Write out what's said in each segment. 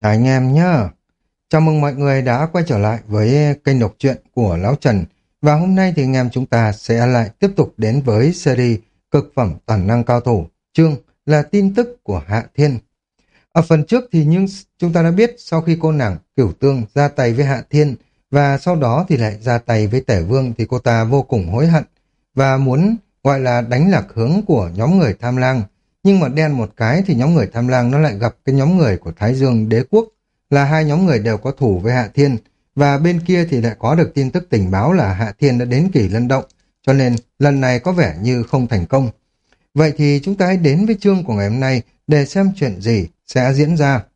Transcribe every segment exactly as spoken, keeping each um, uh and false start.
Anh em nhá. Chào mừng mọi người đã quay trở lại với kênh đọc truyện của Lão Trần. Và hôm nay thì anh em chúng ta sẽ lại tiếp tục đến với series Cực phẩm toàn năng cao thủ. Chương là tin tức của Hạ Thiên. Ở phần trước thì nhưng chúng ta đã biết sau khi cô nàng Cửu Tương ra tay với Hạ Thiên và sau đó thì lại ra tay với Tể Vương thì cô ta vô cùng hối hận và muốn gọi là đánh lạc hướng của nhóm người Tham Lang. Nhưng mà đen một cái thì nhóm người Tham Lang nó lại gặp cái nhóm người của Thái Dương Đế Quốc, là hai nhóm người đều có thủ với Hạ Thiên, và bên kia thì lại có được tin tức tình báo là Hạ Thiên đã đến Kỳ Lân Động, cho nên lần này có vẻ như không thành công. Vậy thì chúng ta hãy đến với chương của ngày hôm nay để xem chuyện gì sẽ diễn ra.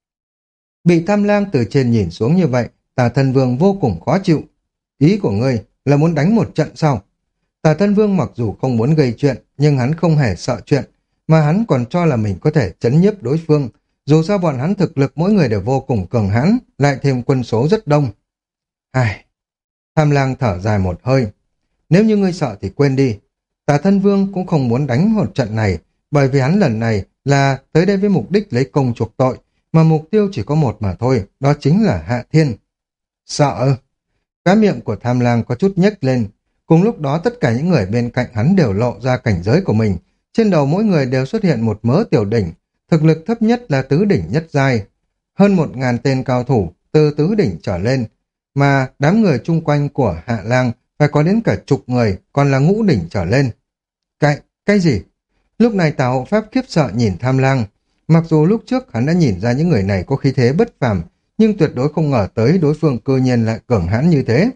Bị Tham Lang từ trên nhìn xuống như vậy, Tả Thân Vương vô cùng khó chịu. Ý của ngươi là muốn đánh một trận sau? Tả Thân Vương mặc dù không muốn gây chuyện, nhưng hắn không hề sợ chuyện, mà hắn còn cho là mình có thể trấn nhiếp đối phương. Dù sao bọn hắn thực lực mỗi người đều vô cùng cường hãn, lại thêm quân số rất đông. Ai? Tham Lang thở dài một hơi. Nếu như ngươi sợ thì quên đi. Tả Thân Vương cũng không muốn đánh một trận này, bởi vì hắn lần này là tới đây với mục đích lấy công chuộc tội, mà mục tiêu chỉ có một mà thôi, đó chính là Hạ Thiên. Sợ? Cái miệng của Tham Lang có chút nhếch lên. Cùng lúc đó tất cả những người bên cạnh hắn đều lộ ra cảnh giới của mình. Trên đầu mỗi người đều xuất hiện một mớ tiểu đỉnh, thực lực thấp nhất là tứ đỉnh nhất giai. Hơn một ngàn tên cao thủ từ tứ đỉnh trở lên, mà đám người chung quanh của Hạ Lang phải có đến cả chục người, còn là ngũ đỉnh trở lên. Cái, cái gì? Lúc này Tào Hộ Pháp khiếp sợ nhìn Tham Lang. Mặc dù lúc trước hắn đã nhìn ra những người này có khí thế bất phàm, nhưng tuyệt đối không ngờ tới đối phương cư nhiên lại cường hãn như thế.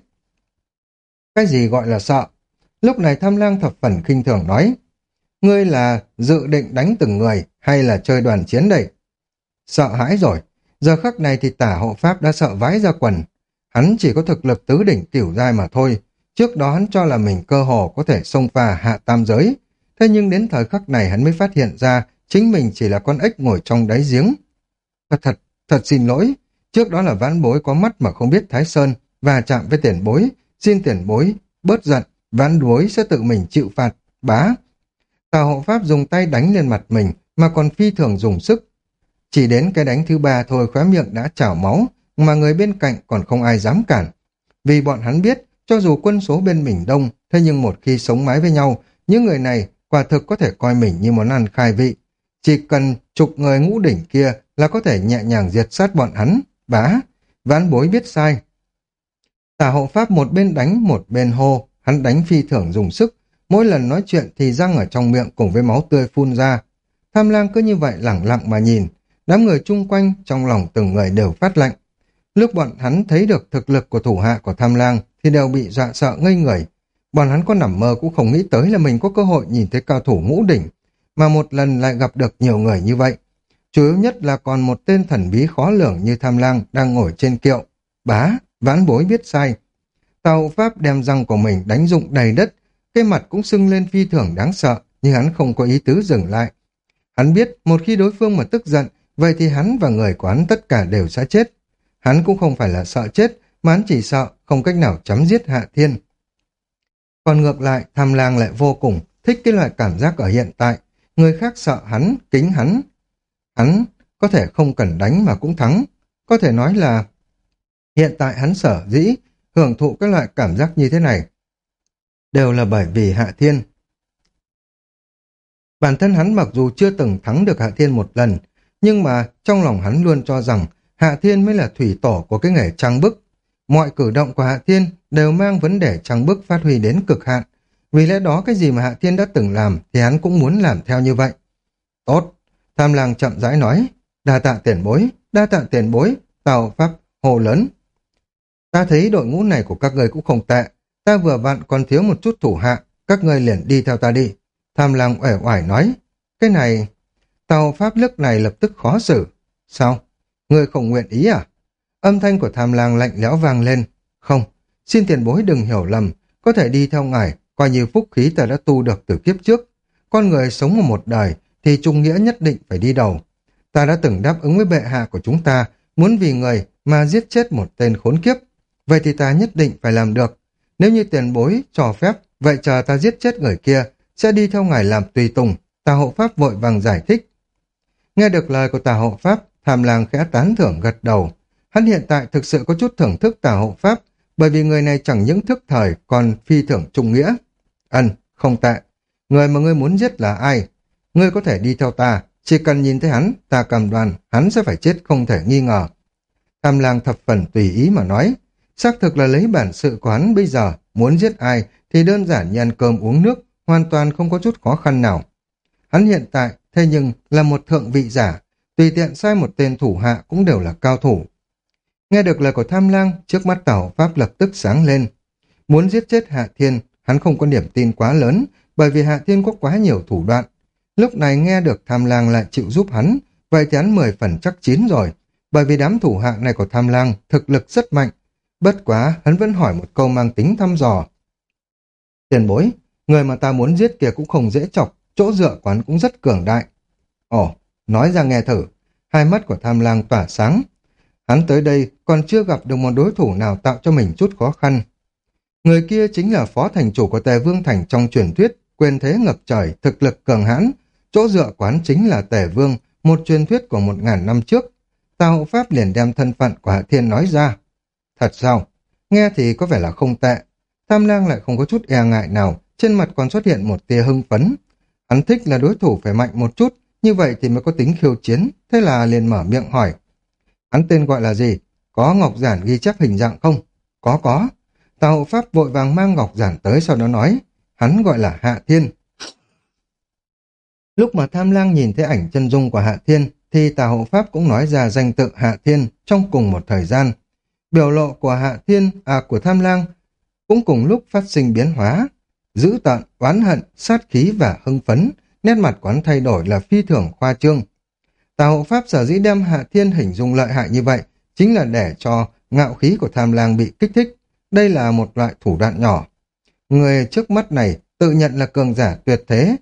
Cái gì gọi là sợ? Lúc này Tham Lang thập phần khinh thường nói, ngươi là dự định đánh từng người hay là chơi đoàn chiến đây? Sợ hãi rồi. Giờ khắc này thì Tả Hộ Pháp đã sợ vái ra quần. Hắn chỉ có thực lực tứ đỉnh tiểu giai mà thôi. Trước đó hắn cho là mình cơ hồ có thể xông pha hạ tam giới. Thế nhưng đến thời khắc này hắn mới phát hiện ra chính mình chỉ là con ếch ngồi trong đáy giếng. Thật thật, thật xin lỗi. Trước đó là vãn bối có mắt mà không biết Thái Sơn, và chạm với tiền bối. Xin tiền bối bớt giận, vãn bối sẽ tự mình chịu phạt. Bá. Tào Hộ Pháp dùng tay đánh lên mặt mình, mà còn phi thường dùng sức. Chỉ đến cái đánh thứ ba thôi khóe miệng đã trào máu, mà người bên cạnh còn không ai dám cản. Vì bọn hắn biết, cho dù quân số bên mình đông, thế nhưng một khi sống mái với nhau, những người này quả thực có thể coi mình như món ăn khai vị. Chỉ cần chục người ngũ đỉnh kia là có thể nhẹ nhàng diệt sát bọn hắn. Bá, vãn bối biết sai. Tả Hộ Pháp một bên đánh một bên hô, hắn đánh phi thường dùng sức. Mỗi lần nói chuyện thì răng ở trong miệng cùng với máu tươi phun ra. Tham Lang cứ như vậy lẳng lặng mà nhìn. Đám người chung quanh trong lòng từng người đều phát lạnh. Lúc bọn hắn thấy được thực lực của thủ hạ của Tham Lang thì đều bị dọa sợ ngây người. Bọn hắn có nằm mơ cũng không nghĩ tới là mình có cơ hội nhìn thấy cao thủ ngũ đỉnh, mà một lần lại gặp được nhiều người như vậy. Chủ yếu nhất là còn một tên thần bí khó lường như Tham Lang đang ngồi trên kiệu. Bá, vãn bối biết sai. Tào Hộ Pháp đem răng của mình đánh rụng đầy đất, cái mặt cũng sưng lên phi thường đáng sợ, nhưng hắn không có ý tứ dừng lại. Hắn biết một khi đối phương mà tức giận, vậy thì hắn và người của hắn tất cả đều sẽ chết. Hắn cũng không phải là sợ chết, mà hắn chỉ sợ không cách nào chấm giết Hạ Thiên. Còn ngược lại, Tham Lang lại vô cùng thích cái loại cảm giác ở hiện tại. Người khác sợ hắn, kính hắn. Hắn có thể không cần đánh mà cũng thắng. Có thể nói là hiện tại hắn sở dĩ hưởng thụ các loại cảm giác như thế này đều là bởi vì Hạ Thiên. Bản thân hắn mặc dù chưa từng thắng được Hạ Thiên một lần, nhưng mà trong lòng hắn luôn cho rằng Hạ Thiên mới là thủy tổ của cái nghề trang bức. Mọi cử động của Hạ Thiên đều mang vấn đề trang bức phát huy đến cực hạn. Vì lẽ đó cái gì mà Hạ Thiên đã từng làm thì hắn cũng muốn làm theo như vậy. Tốt, Tham Lang chậm rãi nói, đa tạ tiền bối, đa tạ tiền bối, Tào Pháp hồ lớn. Ta thấy đội ngũ này của các người cũng không tệ, ta vừa vặn còn thiếu một chút thủ hạ, các người liền đi theo ta đi. Tham Lang uể oải nói, cái này... Tào Pháp lúc này lập tức khó xử. Sao? Ngươi không nguyện ý à? Âm thanh của Tham Lang lạnh lẽo vang lên. Không, xin tiền bối đừng hiểu lầm, có thể đi theo ngài, coi như phúc khí ta đã tu được từ kiếp trước. Con người sống ở một đời thì trung nghĩa nhất định phải đi đầu. Ta đã từng đáp ứng với bệ hạ của chúng ta, muốn vì người mà giết chết một tên khốn kiếp. Vậy thì ta nhất định phải làm được. Nếu như tiền bối cho phép, vậy chờ ta giết chết người kia, sẽ đi theo ngài làm tùy tùng. Tà Hộ Pháp vội vàng giải thích. Nghe được lời của Tà Hộ Pháp, Tham Lang khẽ tán thưởng gật đầu. Hắn hiện tại thực sự có chút thưởng thức Tào Hộ Pháp, bởi vì người này chẳng những thức thời còn phi thường trung nghĩa. Ân, không tệ. Người mà ngươi muốn giết là ai? Ngươi có thể đi theo ta, chỉ cần nhìn thấy hắn, ta cam đoan, hắn sẽ phải chết không thể nghi ngờ. Tham Lang thập phần tùy ý mà nói, xác thực là lấy bản sự của hắn bây giờ, muốn giết ai thì đơn giản như ăn cơm uống nước, hoàn toàn không có chút khó khăn nào. Hắn hiện tại, thế nhưng là một thượng vị giả, tùy tiện sai một tên thủ hạ cũng đều là cao thủ. Nghe được lời của Tham Lang, trước mắt Tào Hộ Pháp lập tức sáng lên. Muốn giết chết Hạ Thiên, hắn không có niềm tin quá lớn, bởi vì Hạ Thiên có quá nhiều thủ đoạn. Lúc này nghe được Tham Lang lại chịu giúp hắn, vậy thì hắn mười phần chắc chín rồi, bởi vì đám thủ hạ này của Tham Lang thực lực rất mạnh. Bất quá, hắn vẫn hỏi một câu mang tính thăm dò. Tiền bối, người mà ta muốn giết kia cũng không dễ chọc, chỗ dựa của hắn cũng rất cường đại. Ồ, nói ra nghe thử. Hai mắt của Tham Lang tỏa sáng. Hắn tới đây còn chưa gặp được một đối thủ nào tạo cho mình chút khó khăn. Người kia chính là phó thành chủ của Tề Vương Thành trong truyền thuyết, quyền thế ngập trời, thực lực cường hãn. Chỗ dựa của hắn chính là Tề Vương, một truyền thuyết của một ngàn năm trước. Tào Hộ Pháp liền đem thân phận của Hạ Thiên nói ra. Thật sao? Nghe thì có vẻ là không tệ. Tham Lang lại không có chút e ngại nào, trên mặt còn xuất hiện một tia hưng phấn. Hắn thích là đối thủ phải mạnh một chút, như vậy thì mới có tính khiêu chiến, thế là liền mở miệng hỏi. Hắn tên gọi là gì? Có ngọc giản ghi chép hình dạng không? Có có. Tào Hộ Pháp vội vàng mang ngọc giản tới, sau đó nói, hắn gọi là Hạ Thiên. Lúc mà Tham Lang nhìn thấy ảnh chân dung của Hạ Thiên, thì Tào Hộ Pháp cũng nói ra danh tự Hạ Thiên trong cùng một thời gian. Biểu lộ của Hạ Thiên, à của Tham Lang, cũng cùng lúc phát sinh biến hóa. Dữ tợn, oán hận, sát khí và hưng phấn, nét mặt của hắn thay đổi là phi thường khoa trương. Tào Hộ Pháp sở dĩ đem Hạ Thiên hình dung lợi hại như vậy, chính là để cho ngạo khí của Tham Lang bị kích thích. Đây là một loại thủ đoạn nhỏ. Người trước mắt này tự nhận là cường giả tuyệt thế.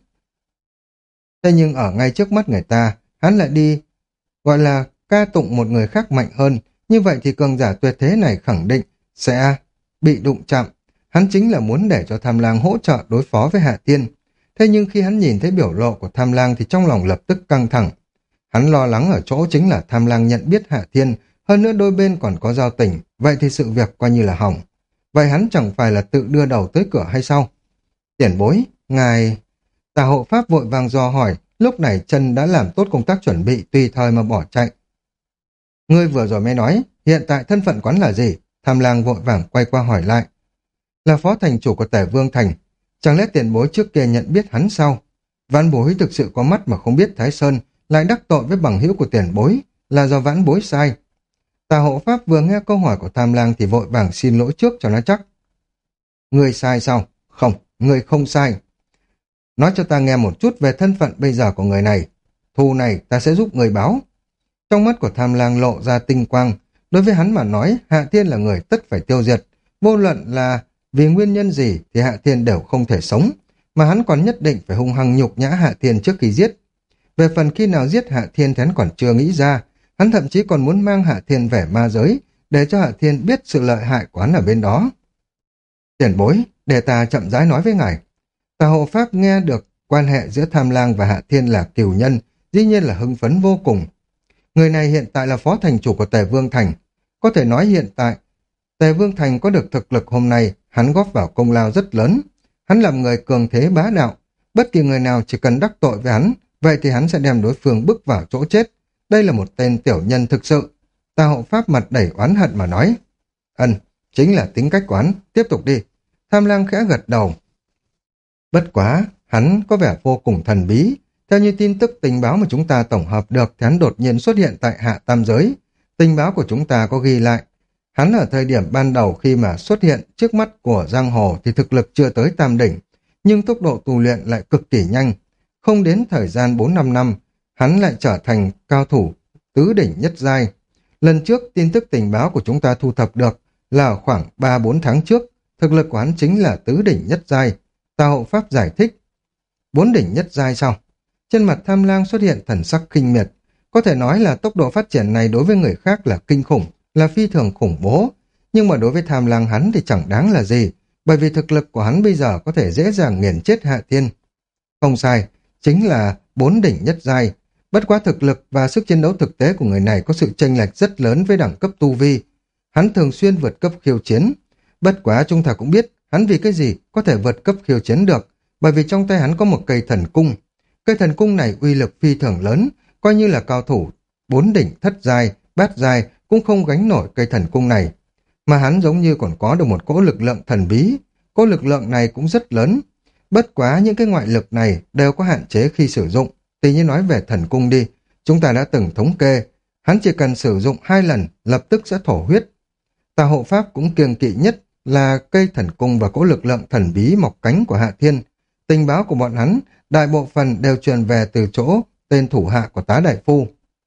Thế nhưng ở ngay trước mắt người ta, hắn lại đi gọi là ca tụng một người khác mạnh hơn. Như vậy thì cường giả tuyệt thế này khẳng định sẽ bị đụng chạm. Hắn chính là muốn để cho Tham Lang hỗ trợ đối phó với Hạ Thiên. Thế nhưng khi hắn nhìn thấy biểu lộ của Tham Lang thì trong lòng lập tức căng thẳng. Hắn lo lắng ở chỗ chính là Tham Lang nhận biết Hạ Thiên, hơn nữa đôi bên còn có giao tình, vậy thì sự việc coi như là hỏng. Vậy hắn chẳng phải là tự đưa đầu tới cửa hay sao? Tiền bối, ngài... Tào Hộ Pháp vội vàng dò hỏi, lúc này chân đã làm tốt công tác chuẩn bị tùy thời mà bỏ chạy. Ngươi vừa rồi mới nói, hiện tại thân phận quán là gì? Tham Lang vội vàng quay qua hỏi lại. Là phó thành chủ của Tề Vương Thành. Chẳng lẽ tiền bối trước kia nhận biết hắn sao? Vãn bối thực sự có mắt mà không biết Thái Sơn, lại đắc tội với bằng hữu của tiền bối, là do vãn bối sai. Tào Hộ Pháp vừa nghe câu hỏi của Tham Lang thì vội vàng xin lỗi trước cho nó chắc. Ngươi sai sao? Không, ngươi không sai. Nói cho ta nghe một chút về thân phận bây giờ của người này. Thù này ta sẽ giúp người báo. Trong mắt của Tham Lang lộ ra tinh quang. Đối với hắn mà nói, Hạ Thiên là người tất phải tiêu diệt. Vô luận là vì nguyên nhân gì thì Hạ Thiên đều không thể sống. Mà hắn còn nhất định phải hung hăng nhục nhã Hạ Thiên trước khi giết. Về phần khi nào giết Hạ Thiên thì hắn còn chưa nghĩ ra. Hắn thậm chí còn muốn mang Hạ Thiên về ma giới, để cho Hạ Thiên biết sự lợi hại của hắn ở bên đó. Tiền bối, để ta chậm rãi nói với ngài. Tào Hộ Pháp nghe được quan hệ giữa Tham Lang và Hạ Thiên là cừu nhân, dĩ nhiên là hưng phấn vô cùng. Người này hiện tại là phó thành chủ của Tề Vương Thành. Có thể nói hiện tại, Tề Vương Thành có được thực lực hôm nay, hắn góp vào công lao rất lớn. Hắn làm người cường thế bá đạo. Bất kỳ người nào chỉ cần đắc tội với hắn, vậy thì hắn sẽ đem đối phương bước vào chỗ chết. Đây là một tên tiểu nhân thực sự. Tào Hộ Pháp mặt đầy oán hận mà nói. Ân, chính là tính cách của hắn, tiếp tục đi. Tham Lang khẽ gật đầu. Bất quá, hắn có vẻ vô cùng thần bí. Theo như tin tức tình báo mà chúng ta tổng hợp được thì hắn đột nhiên xuất hiện tại Hạ Tam Giới. Tình báo của chúng ta có ghi lại. Hắn ở thời điểm ban đầu khi mà xuất hiện trước mắt của Giang Hồ thì thực lực chưa tới tam đỉnh, nhưng tốc độ tu luyện lại cực kỳ nhanh. Không đến thời gian bốn năm năm, hắn lại trở thành cao thủ tứ đỉnh nhất giai. Lần trước tin tức tình báo của chúng ta thu thập được là ở khoảng ba bốn tháng trước, thực lực của hắn chính là tứ đỉnh nhất giai. Tào Hộ Pháp giải thích. Bốn đỉnh nhất giai sao? Trên mặt Tham Lang xuất hiện thần sắc khinh miệt. Có thể nói là tốc độ phát triển này đối với người khác là kinh khủng, là phi thường khủng bố. Nhưng mà đối với Tham Lang hắn thì chẳng đáng là gì, bởi vì thực lực của hắn bây giờ có thể dễ dàng nghiền chết Hạ Thiên. Không sai, chính là bốn đỉnh nhất giai. Bất quá thực lực và sức chiến đấu thực tế của người này có sự chênh lệch rất lớn với đẳng cấp tu vi. Hắn thường xuyên vượt cấp khiêu chiến. Bất quá chúng ta cũng biết hắn vì cái gì có thể vượt cấp khiêu chiến được, bởi vì trong tay hắn có một cây thần cung. Cây thần cung này uy lực phi thường lớn, coi như là cao thủ bốn đỉnh thất giai, bát giai cũng không gánh nổi cây thần cung này. Mà hắn giống như còn có được một cỗ lực lượng thần bí, cỗ lực lượng này cũng rất lớn. Bất quá những cái ngoại lực này đều có hạn chế khi sử dụng. Tỷ như nói về thần cung đi, chúng ta đã từng thống kê, hắn chỉ cần sử dụng hai lần lập tức sẽ thổ huyết. Tà hộ pháp cũng kiêng kỵ nhất là cây thần cung và cỗ lực lượng thần bí mọc cánh của Hạ Thiên. Tình báo của bọn hắn, đại bộ phận đều truyền về từ chỗ tên thủ hạ của tá đại phu.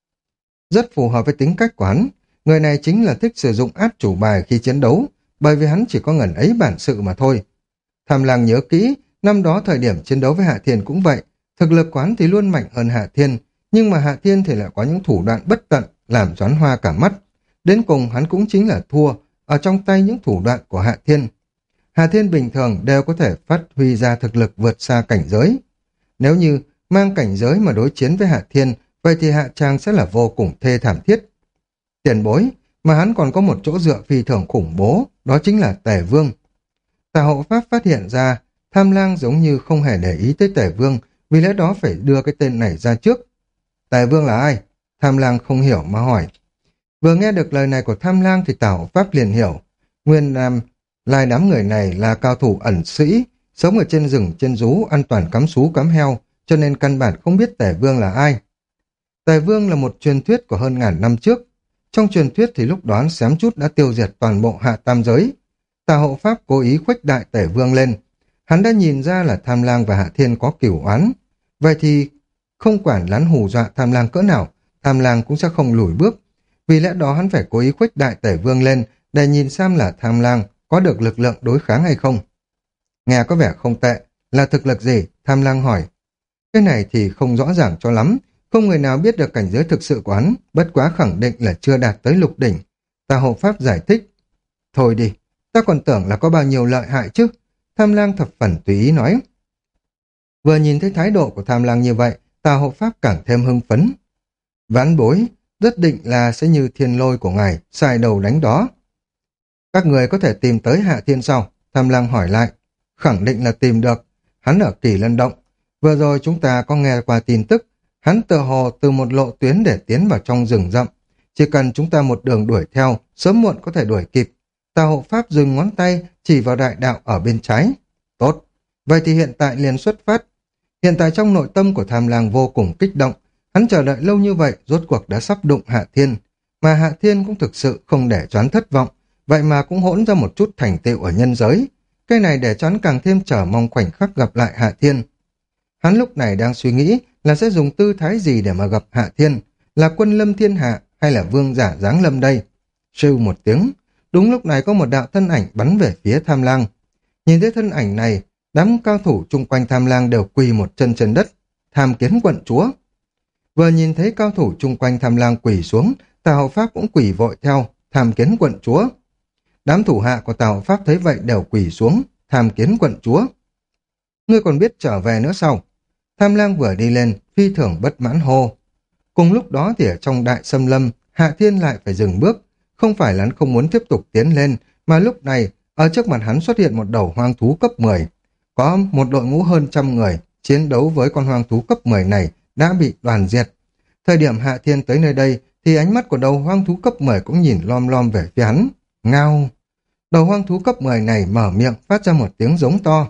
Rất phù hợp với tính cách của hắn, người này chính là thích sử dụng át chủ bài khi chiến đấu, bởi vì hắn chỉ có ngần ấy bản sự mà thôi. Tham Lang nhớ kỹ, năm đó thời điểm chiến đấu với Hạ Thiên cũng vậy, thực lực của hắn thì luôn mạnh hơn Hạ Thiên, nhưng mà Hạ Thiên thì lại có những thủ đoạn bất tận, làm choán hoa cả mắt. Đến cùng hắn cũng chính là thua, ở trong tay những thủ đoạn của Hạ Thiên. Hạ Thiên bình thường đều có thể phát huy ra thực lực vượt xa cảnh giới. Nếu như mang cảnh giới mà đối chiến với Hạ Thiên, vậy thì Hạ Trang sẽ là vô cùng thê thảm thiết. Tiền bối, mà hắn còn có một chỗ dựa phi thường khủng bố, đó chính là Tề Vương. Tà hộ pháp phát hiện ra, Tham Lang giống như không hề để ý tới Tề Vương, vì lẽ đó phải đưa cái tên này ra trước. Tề Vương là ai? Tham Lang không hiểu mà hỏi. Vừa nghe được lời này của Tham Lang thì Tà hộ pháp liền hiểu. Nguyên Nam, lai đám người này là cao thủ ẩn sĩ, sống ở trên rừng trên rú, ăn toàn cắm sú cắm heo, cho nên căn bản không biết Tề Vương là ai. Tề Vương là một truyền thuyết của hơn ngàn năm trước. Trong truyền thuyết thì lúc đó xém chút đã tiêu diệt toàn bộ hạ tam giới. Tà hộ pháp cố ý khuếch đại Tề Vương lên. Hắn đã nhìn ra là Tham Lang và Hạ Thiên có cửu oán. Vậy thì không quản lán hù dọa Tham Lang cỡ nào, Tham Lang cũng sẽ không lùi bước. Vì lẽ đó hắn phải cố ý khuếch đại Tề Vương lên để nhìn xem là Tham Lang có được lực lượng đối kháng hay không. Nghe có vẻ không tệ, là thực lực gì? Tham Lang hỏi. Cái này thì không rõ ràng cho lắm, không người nào biết được cảnh giới thực sự của hắn, bất quá khẳng định là chưa đạt tới lục đỉnh. Tà hộ pháp giải thích. Thôi đi, ta còn tưởng là có bao nhiêu lợi hại chứ. Tham Lang thập phần tùy ý nói. Vừa nhìn thấy thái độ của Tham Lang như vậy, Tà hộ pháp càng thêm hưng phấn. Vãn bối, rất định là sẽ như thiên lôi của ngài, xài đầu đánh đó. Các người có thể tìm tới Hạ Thiên sau? Tham Lang hỏi lại. Khẳng định là tìm được. Hắn ở Kỳ Lân Động. Vừa rồi chúng ta có nghe qua tin tức. Hắn tựa hồ từ một lộ tuyến để tiến vào trong rừng rậm. Chỉ cần chúng ta một đường đuổi theo, sớm muộn có thể đuổi kịp. Tà hộ pháp dừng ngón tay chỉ vào đại đạo ở bên trái. Tốt. Vậy thì hiện tại liền xuất phát. Hiện tại trong nội tâm của Tham Lang vô cùng kích động. Hắn chờ đợi lâu như vậy, rốt cuộc đã sắp đụng Hạ Thiên. Mà Hạ Thiên cũng thực sự không để cho hắn thất vọng. Vậy mà cũng hỗn ra một chút thành tựu ở nhân giới. Cái này để cho hắn càng thêm chờ mong khoảnh khắc gặp lại Hạ Thiên. Hắn lúc này đang suy nghĩ là sẽ dùng tư thái gì để mà gặp Hạ Thiên. Là quân lâm thiên hạ hay là vương giả giáng lâm đây? Sưu một tiếng. Đúng lúc này có một đạo thân ảnh bắn về phía Tham Lang. Nhìn thấy thân ảnh này, đám cao thủ chung quanh Tham Lang đều quỳ một chân trên đất. Tham Kiến quận chúa. Vừa nhìn thấy cao thủ chung quanh Tham Lang quỳ xuống, Tà hộ pháp cũng quỳ vội theo. Tham Kiến quận chúa. Đám thủ hạ của Tà hộ pháp thấy vậy đều quỳ xuống. Tham Kiến quận chúa. Ngươi còn biết trở về nữa sao? Tham Lang vừa đi lên, phi thường bất mãn hô. Cùng lúc đó thì ở trong đại xâm lâm, Hạ Thiên lại phải dừng bước. Không phải là hắn không muốn tiếp tục tiến lên, mà lúc này, ở trước mặt hắn xuất hiện một đầu hoang thú cấp mười. Có một đội ngũ hơn trăm người, chiến đấu với con hoang thú cấp mười này đã bị đoàn diệt. Thời điểm Hạ Thiên tới nơi đây, thì ánh mắt của đầu hoang thú cấp mười cũng nhìn lom lom về phía hắn. Ngao! Đầu hoang thú cấp mười này mở miệng phát ra một tiếng giống to.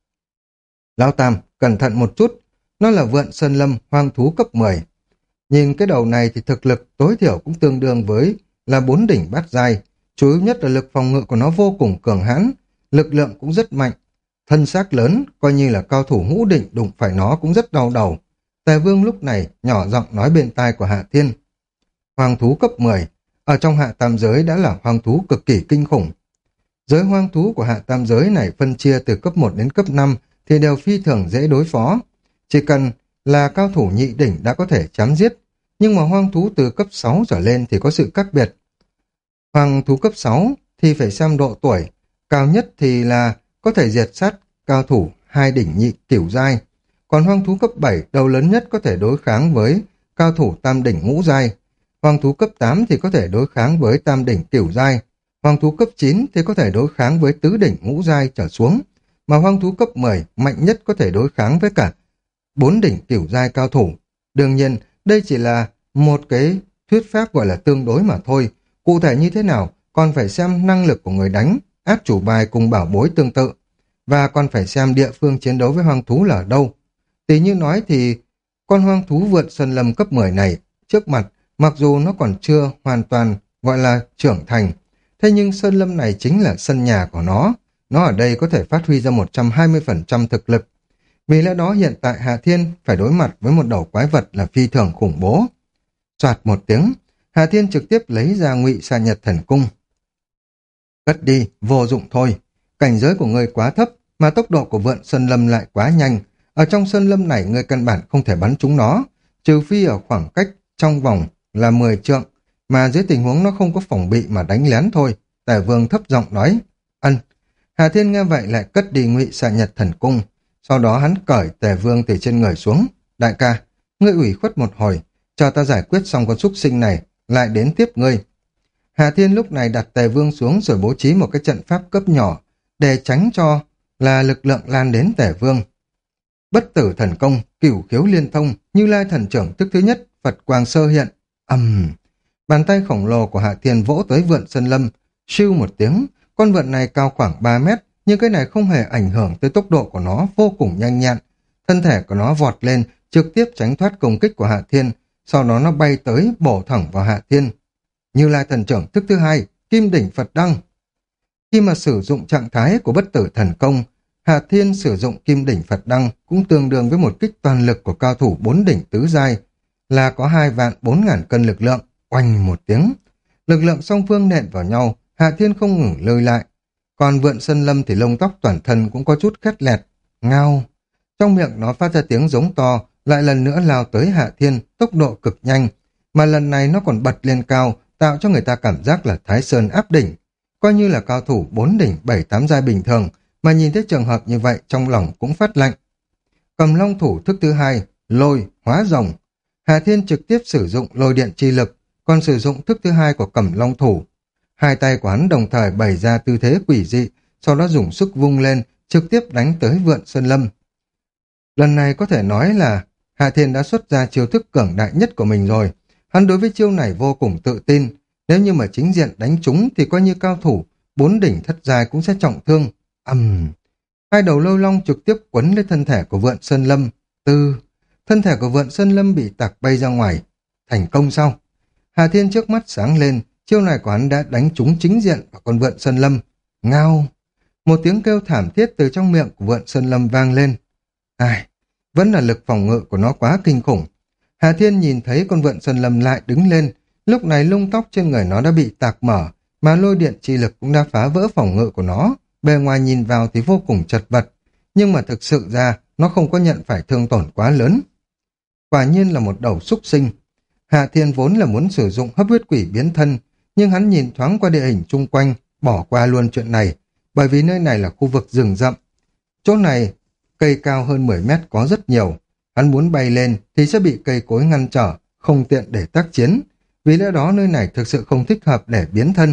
Lão Tam, cẩn thận một chút, nó là vượn sơn lâm hoang thú cấp mười. Nhìn cái đầu này thì thực lực tối thiểu cũng tương đương với là bốn đỉnh bát giai, chủ yếu nhất là lực phòng ngự của nó vô cùng cường hãn, lực lượng cũng rất mạnh, thân xác lớn, coi như là cao thủ ngũ đỉnh đụng phải nó cũng rất đau đầu. Tề Vương lúc này nhỏ giọng nói bên tai của Hạ Thiên. Hoang thú cấp mười, ở trong hạ tam giới đã là hoang thú cực kỳ kinh khủng. Giới hoang thú của hạ tam giới này phân chia từ cấp một đến cấp năm thì đều phi thường dễ đối phó. Chỉ cần là cao thủ nhị đỉnh đã có thể chém giết, nhưng mà hoang thú từ cấp sáu trở lên thì có sự khác biệt. Hoang thú cấp sáu thì phải xem độ tuổi, cao nhất thì là có thể diệt sát cao thủ hai đỉnh nhị cửu giai, còn hoang thú cấp bảy đầu lớn nhất có thể đối kháng với cao thủ tam đỉnh ngũ giai. Hoàng thú cấp tám thì có thể đối kháng với tam đỉnh cửu giai. Hoàng thú cấp chín thì có thể đối kháng với tứ đỉnh ngũ giai trở xuống. Mà hoàng thú cấp mười mạnh nhất có thể đối kháng với cả bốn đỉnh cửu giai cao thủ. Đương nhiên, đây chỉ là một cái thuyết pháp gọi là tương đối mà thôi. Cụ thể như thế nào, còn phải xem năng lực của người đánh, áp chủ bài cùng bảo bối tương tự. Và còn phải xem địa phương chiến đấu với hoang thú là ở đâu. Tỷ như nói thì con hoang thú vượn sơn lâm cấp mười này, trước mặt, mặc dù nó còn chưa hoàn toàn gọi là trưởng thành, thế nhưng sơn lâm này chính là sân nhà của nó. Nó ở đây có thể phát huy ra một trăm hai mươi phần trăm thực lực. Vì lẽ đó hiện tại Hà Thiên phải đối mặt với một đầu quái vật là phi thường khủng bố. Soạt một tiếng, Hà Thiên trực tiếp lấy ra Ngụy Xà Nhật Thần Cung. Cất đi, vô dụng thôi. Cảnh giới của ngươi quá thấp, mà tốc độ của vượn sơn lâm lại quá nhanh. Ở trong sơn lâm này ngươi căn bản không thể bắn trúng nó, trừ phi ở khoảng cách trong vòng là mười trượng, mà dưới tình huống nó không có phòng bị mà đánh lén thôi. Tề Vương thấp giọng nói. Ân. Hà Thiên nghe vậy lại cất đi Ngụy Xà Nhật Thần Cung. Sau đó hắn cởi Tề Vương từ trên người xuống. Đại ca, ngươi ủy khuất một hồi, chờ ta giải quyết xong con súc sinh này, lại đến tiếp ngươi. Hà Thiên lúc này đặt Tề Vương xuống rồi bố trí một cái trận pháp cấp nhỏ để tránh cho là lực lượng lan đến Tề Vương. Bất tử thần công, cửu khiếu liên thông, Như Lai thần trưởng thức thứ nhất, Phật quang sơ hiện. Ầm, um, bàn tay khổng lồ của Hà Thiên vỗ tới vượn sơn lâm, siêu một tiếng, con vượn này cao khoảng ba mét, nhưng cái này không hề ảnh hưởng tới tốc độ của nó, vô cùng nhanh nhẹn. Thân thể của nó vọt lên, trực tiếp tránh thoát công kích của Hà Thiên, sau đó nó bay tới bổ thẳng vào Hà Thiên. Như Lai thần trưởng thức thứ hai, Kim đỉnh Phật đăng. Khi mà sử dụng trạng thái của bất tử thần công, Hà Thiên sử dụng Kim đỉnh Phật đăng cũng tương đương với một kích toàn lực của cao thủ bốn đỉnh tứ giai, là có hai vạn bốn ngàn cân lực lượng. Oanh một tiếng, lực lượng song phương nện vào nhau, Hà Thiên không ngừng lơi lại. Còn vượn sơn lâm thì lông tóc toàn thân cũng có chút khét lẹt, ngao. Trong miệng nó phát ra tiếng giống to, lại lần nữa lao tới Hà Thiên, tốc độ cực nhanh, mà lần này nó còn bật lên cao, tạo cho người ta cảm giác là Thái Sơn áp đỉnh. Coi như là cao thủ bốn đỉnh bảy tám giai bình thường, mà nhìn thấy trường hợp như vậy trong lòng cũng phát lạnh. Cầm long thủ thức thứ hai, lôi, hóa rồng. Hà Thiên trực tiếp sử dụng lôi điện chi lực, còn sử dụng thức thứ hai của cầm long thủ. Hai tay của hắn đồng thời bày ra tư thế quỷ dị, sau đó dùng sức vung lên, trực tiếp đánh tới vượn sơn lâm. Lần này có thể nói là Hà Thiên đã xuất ra chiêu thức cường đại nhất của mình rồi. Hắn đối với chiêu này vô cùng tự tin. Nếu như mà chính diện đánh trúng thì coi như cao thủ, bốn đỉnh thất giai cũng sẽ trọng thương. Ầm, um. Hai đầu lôi long trực tiếp quấn lên thân thể của vượn sơn lâm. Tư, thân thể của vượn sơn lâm bị tạc bay ra ngoài. Thành công sao? Hà Thiên trước mắt sáng lên, chiêu này của hắn đã đánh trúng chính diện vào con vượn sơn lâm. Ngao, một tiếng kêu thảm thiết từ trong miệng của vượn sơn lâm vang lên. Ai, vẫn là lực phòng ngự của nó quá kinh khủng. Hà Thiên nhìn thấy con vượn sơn lâm lại đứng lên, lúc này lông tóc trên người nó đã bị tạc mở, mà lôi điện chi lực cũng đã phá vỡ phòng ngự của nó. Bề ngoài nhìn vào thì vô cùng chật vật, nhưng mà thực sự ra nó không có nhận phải thương tổn quá lớn. Quả nhiên là một đầu súc sinh. Hà Thiên vốn là muốn sử dụng hấp huyết quỷ biến thân, nhưng hắn nhìn thoáng qua địa hình chung quanh, bỏ qua luôn chuyện này, bởi vì nơi này là khu vực rừng rậm. Chỗ này, cây cao hơn mười mét có rất nhiều. Hắn muốn bay lên thì sẽ bị cây cối ngăn trở, không tiện để tác chiến. Vì lẽ đó nơi này thực sự không thích hợp để biến thân.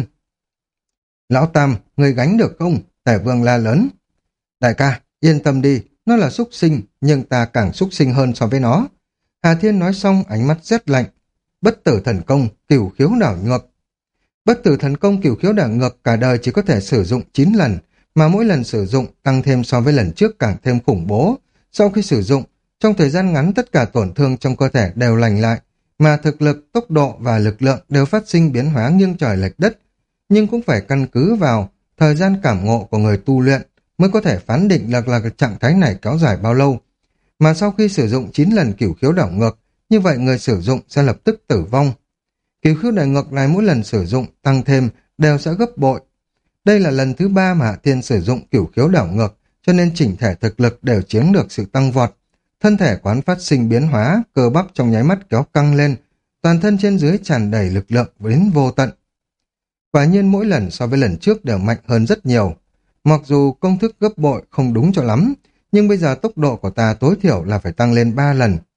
Lão Tam, người gánh được không? Tề Vương la lớn. Đại ca, yên tâm đi, nó là súc sinh, nhưng ta càng súc sinh hơn so với nó. Hà Thiên nói xong, ánh mắt rét lạnh. Bất tử thần công, cửu khiếu đảo ngược. Bất tử thần công cửu khiếu đảo ngược cả đời chỉ có thể sử dụng chín lần, mà mỗi lần sử dụng tăng thêm so với lần trước càng thêm khủng bố. Sau khi sử dụng, trong thời gian ngắn tất cả tổn thương trong cơ thể đều lành lại, mà thực lực, tốc độ và lực lượng đều phát sinh biến hóa nghiêng trời lệch đất, nhưng cũng phải căn cứ vào thời gian cảm ngộ của người tu luyện mới có thể phán định là, là trạng thái này kéo dài bao lâu. Mà sau khi sử dụng chín lần cửu khiếu đảo ngược, như vậy người sử dụng sẽ lập tức tử vong. Cửu khiếu đảo ngược này mỗi lần sử dụng tăng thêm đều sẽ gấp bội. Đây là lần thứ ba mà Hạ Thiên sử dụng cửu khiếu đảo ngược, cho nên chỉnh thể thực lực đều chiếm được sự tăng vọt. Thân thể quán phát sinh biến hóa, cơ bắp trong nháy mắt kéo căng lên, toàn thân trên dưới tràn đầy lực lượng đến vô tận. Quả nhiên mỗi lần so với lần trước đều mạnh hơn rất nhiều. Mặc dù công thức gấp bội không đúng cho lắm, nhưng bây giờ tốc độ của ta tối thiểu là phải tăng lên ba lần.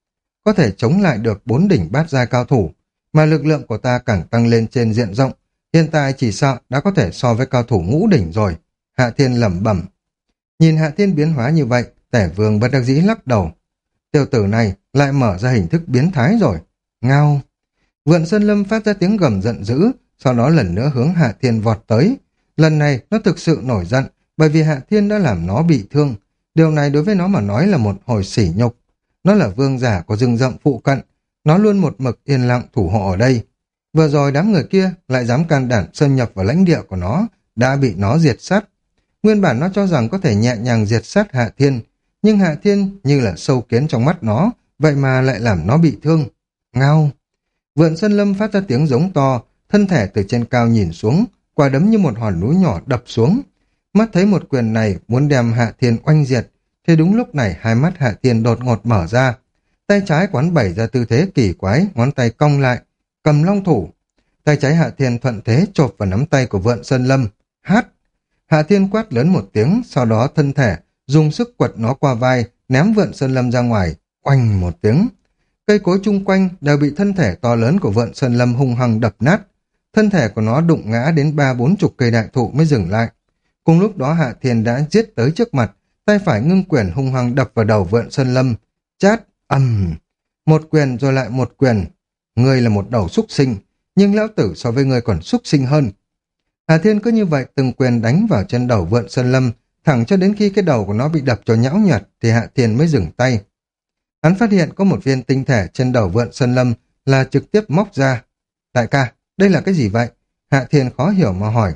có thể chống lại được bốn đỉnh bát giai cao thủ, mà lực lượng của ta càng tăng lên trên diện rộng, hiện tại chỉ sợ đã có thể so với cao thủ ngũ đỉnh rồi. Hạ Thiên lẩm bẩm. Nhìn Hạ Thiên biến hóa như vậy, Tể Vương bất đắc dĩ lắc đầu. Tiểu tử này lại mở ra hình thức biến thái rồi. Ngao. Vượn Sơn Lâm phát ra tiếng gầm giận dữ, sau đó lần nữa hướng Hạ Thiên vọt tới. Lần này nó thực sự nổi giận, bởi vì Hạ Thiên đã làm nó bị thương. Điều này đối với nó mà nói là một hồi sỉ nhục. Nó là vương giả của rừng rậm phụ cận, nó luôn một mực yên lặng thủ hộ ở đây. Vừa rồi đám người kia lại dám can đảm xâm nhập vào lãnh địa của nó, đã bị nó diệt sát. Nguyên bản nó cho rằng có thể nhẹ nhàng diệt sát Hạ Thiên, nhưng Hạ Thiên như là sâu kiến trong mắt nó, vậy mà lại làm nó bị thương. Ngao. Vượn Sơn Lâm phát ra tiếng giống to, thân thể từ trên cao nhìn xuống, quả đấm như một hòn núi nhỏ đập xuống. Mắt thấy một quyền này muốn đem Hạ Thiên oanh diệt, thì đúng lúc này hai mắt Hạ Thiên đột ngột mở ra. Tay trái quán bày ra tư thế kỳ quái, ngón tay cong lại, cầm long thủ. Tay trái Hạ Thiên thuận thế chộp vào nắm tay của Vượn Sơn Lâm. Hát! Hạ Thiên quát lớn một tiếng, sau đó thân thể dùng sức quật nó qua vai, ném Vượn Sơn Lâm ra ngoài, oanh một tiếng. Cây cối chung quanh đều bị thân thể to lớn của Vượn Sơn Lâm hung hăng đập nát. Thân thể của nó đụng ngã đến ba bốn chục cây đại thụ mới dừng lại. Cùng lúc đó Hạ Thiên đã giết tới trước mặt, tay phải ngưng quyền hung hăng đập vào đầu Vượn Sơn Lâm. Chát! Ầm! Một quyền rồi lại một quyền. Ngươi là một đầu súc sinh, nhưng lão tử so với ngươi còn súc sinh hơn. Hạ Thiên cứ như vậy từng quyền đánh vào chân đầu Vượn Sơn Lâm, thẳng cho đến khi cái đầu của nó bị đập cho nhão nhật thì Hạ Thiên mới dừng tay. Hắn phát hiện có một viên tinh thể trên đầu Vượn Sơn Lâm là trực tiếp móc ra. Đại ca, đây là cái gì vậy? Hạ Thiên khó hiểu mà hỏi.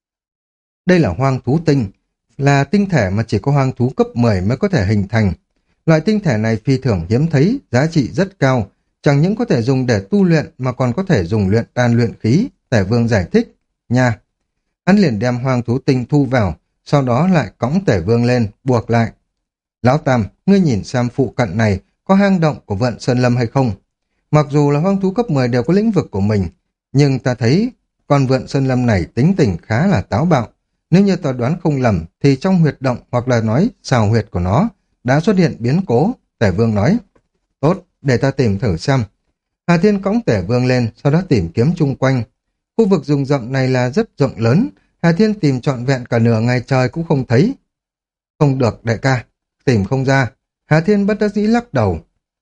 Đây là hoang thú tinh, là tinh thể mà chỉ có hoang thú cấp mười mới có thể hình thành. Loại tinh thể này phi thường hiếm thấy, giá trị rất cao, chẳng những có thể dùng để tu luyện mà còn có thể dùng luyện đan luyện khí, Tể Vương giải thích. Nha! Hắn liền đem hoang thú tinh thu vào, sau đó lại cõng Tể Vương lên, buộc lại. Lão Tam, ngươi nhìn xem phụ cận này có hang động của Vượn Sơn Lâm hay không? Mặc dù là hoang thú cấp mười đều có lĩnh vực của mình, nhưng ta thấy con Vượn Sơn Lâm này tính tình khá là táo bạo. Nếu như ta đoán không lầm thì trong huyệt động hoặc là nói xào huyệt của nó đã xuất hiện biến cố, Tể Vương nói. Tốt, để ta tìm thử xem. Hà Thiên cõng Tể Vương lên, sau đó tìm kiếm chung quanh. Khu vực rừng rậm này là rất rộng lớn, Hà Thiên tìm trọn vẹn cả nửa ngày trời cũng không thấy. Không được đại ca, tìm không ra. Hà Thiên bất đắc dĩ lắc đầu.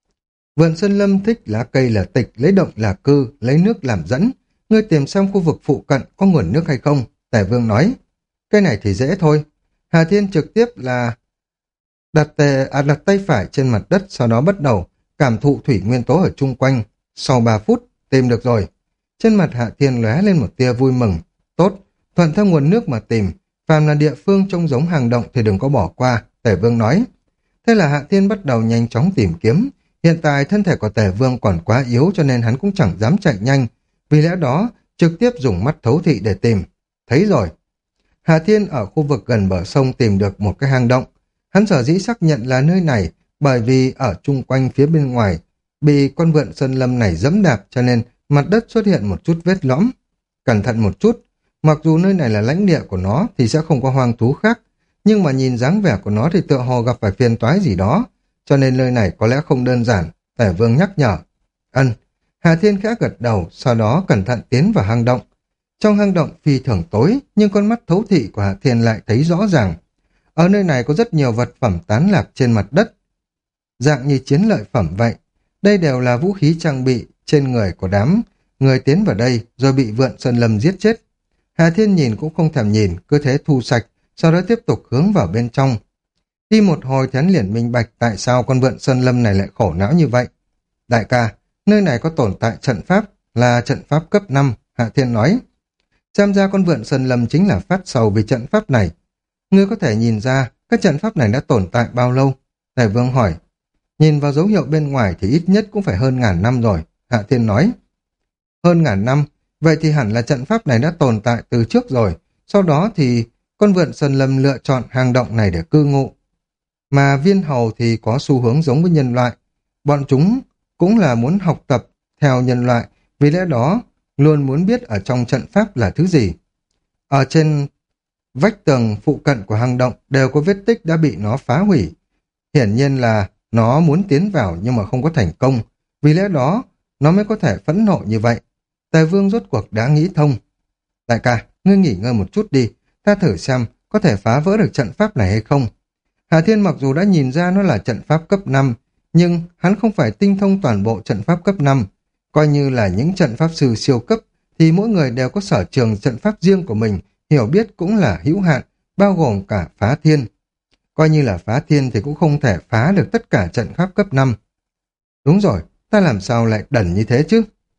Vượn Sơn Lâm thích lá cây là tịch, lấy động là cư, lấy nước làm dẫn. Ngươi tìm xem khu vực phụ cận có nguồn nước hay không, Tể Vương nói. Cái này thì dễ thôi. Hà Thiên trực tiếp là đặt, tề, à, đặt tay phải trên mặt đất, sau đó bắt đầu cảm thụ thủy nguyên tố ở chung quanh. Sau ba phút, tìm được rồi. Trên mặt Hạ Thiên lóe lên một tia vui mừng. Tốt, thuận theo nguồn nước mà tìm. Phàm là địa phương trông giống hang động thì đừng có bỏ qua, Tể Vương nói. Thế là Hạ Thiên bắt đầu nhanh chóng tìm kiếm. Hiện tại thân thể của Tể Vương còn quá yếu cho nên hắn cũng chẳng dám chạy nhanh. Vì lẽ đó, trực tiếp dùng mắt thấu thị để tìm. Thấy rồi. Hạ Thiên ở khu vực gần bờ sông tìm được một cái hang động. Hắn sở dĩ xác nhận là nơi này bởi vì ở chung quanh phía bên ngoài bị con Vượn Sơn Lâm này giẫm đạp cho nên mặt đất xuất hiện một chút vết lõm. Cẩn thận một chút, mặc dù nơi này là lãnh địa của nó thì sẽ không có hoang thú khác, nhưng mà nhìn dáng vẻ của nó thì tựa hồ gặp phải phiền toái gì đó, cho nên nơi này có lẽ không đơn giản, Tể Vương nhắc nhở. Ân, Hà Thiên khẽ gật đầu, sau đó cẩn thận tiến vào hang động. Trong hang động phi thường tối, nhưng con mắt thấu thị của Hạ Thiên lại thấy rõ ràng. Ở nơi này có rất nhiều vật phẩm tán lạc trên mặt đất, dạng như chiến lợi phẩm vậy. Đây đều là vũ khí trang bị trên người của đám người tiến vào đây rồi bị Vượn Sơn Lâm giết chết. Hà Thiên nhìn cũng không thèm nhìn, cứ thế thu sạch, sau đó tiếp tục hướng vào bên trong. Đi một hồi thì hắn liền minh bạch tại sao con Vượn Sơn Lâm này lại khổ não như vậy. Đại ca, nơi này có tồn tại trận pháp, là trận pháp cấp năm, Hạ Thiên nói. Xem ra con Vượn Sơn Lâm chính là phát sầu vì trận pháp này. Ngươi có thể nhìn ra các trận pháp này đã tồn tại bao lâu? Tể Vương hỏi. Nhìn vào dấu hiệu bên ngoài thì ít nhất cũng phải hơn ngàn năm rồi, Hạ Thiên nói. Hơn ngàn năm, vậy thì hẳn là trận pháp này đã tồn tại từ trước rồi. Sau đó thì con Vượn Sơn Lâm lựa chọn hang động này để cư ngụ. Mà viên hầu thì có xu hướng giống với nhân loại. Bọn chúng cũng là muốn học tập theo nhân loại, vì lẽ đó luôn muốn biết ở trong trận pháp là thứ gì. Ở trên vách tường phụ cận của hang động đều có vết tích đã bị nó phá hủy. Hiển nhiên là nó muốn tiến vào nhưng mà không có thành công. Vì lẽ đó, nó mới có thể phẫn nộ như vậy. Tề Vương rốt cuộc đã nghĩ thông. Đại ca, ngươi nghỉ ngơi một chút đi, ta thử xem có thể phá vỡ được trận pháp này hay không. Hà Thiên mặc dù đã nhìn ra nó là trận pháp cấp năm, nhưng hắn không phải tinh thông toàn bộ trận pháp cấp năm. Coi như là những trận pháp sư siêu cấp, thì mỗi người đều có sở trường trận pháp riêng của mình, hiểu biết cũng là hữu hạn, bao gồm cả phá thiên. Coi như là phá thiên thì cũng không thể phá được tất cả trận pháp cấp năm. Đúng rồi, ta làm sao lại đần như thế chứ?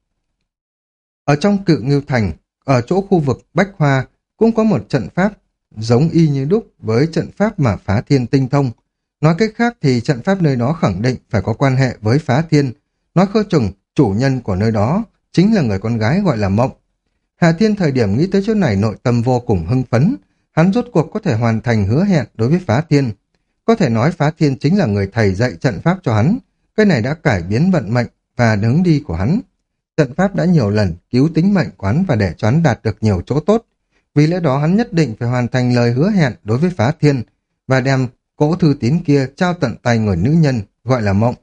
Ở trong Cự Ngưu Thành, ở chỗ khu vực Bách Hoa, cũng có một trận pháp giống y như đúc với trận pháp mà phá thiên tinh thông. Nói cách khác thì trận pháp nơi đó khẳng định phải có quan hệ với phá thiên. Nói khơ chừng, chủ nhân của nơi đó chính là người con gái gọi là Mộng. Hà Thiên thời điểm nghĩ tới chỗ này nội tâm vô cùng hưng phấn. Hắn rốt cuộc có thể hoàn thành hứa hẹn đối với phá thiên. Có thể nói phá thiên chính là người thầy dạy trận pháp cho hắn. Cái này đã cải biến vận mệnh và hướng đi của hắn. Trận pháp đã nhiều lần cứu tính mệnh của hắn và để cho hắn đạt được nhiều chỗ tốt. Vì lẽ đó hắn nhất định phải hoàn thành lời hứa hẹn đối với phá thiên và đem cỗ thư tín kia trao tận tay người nữ nhân gọi là Mộng.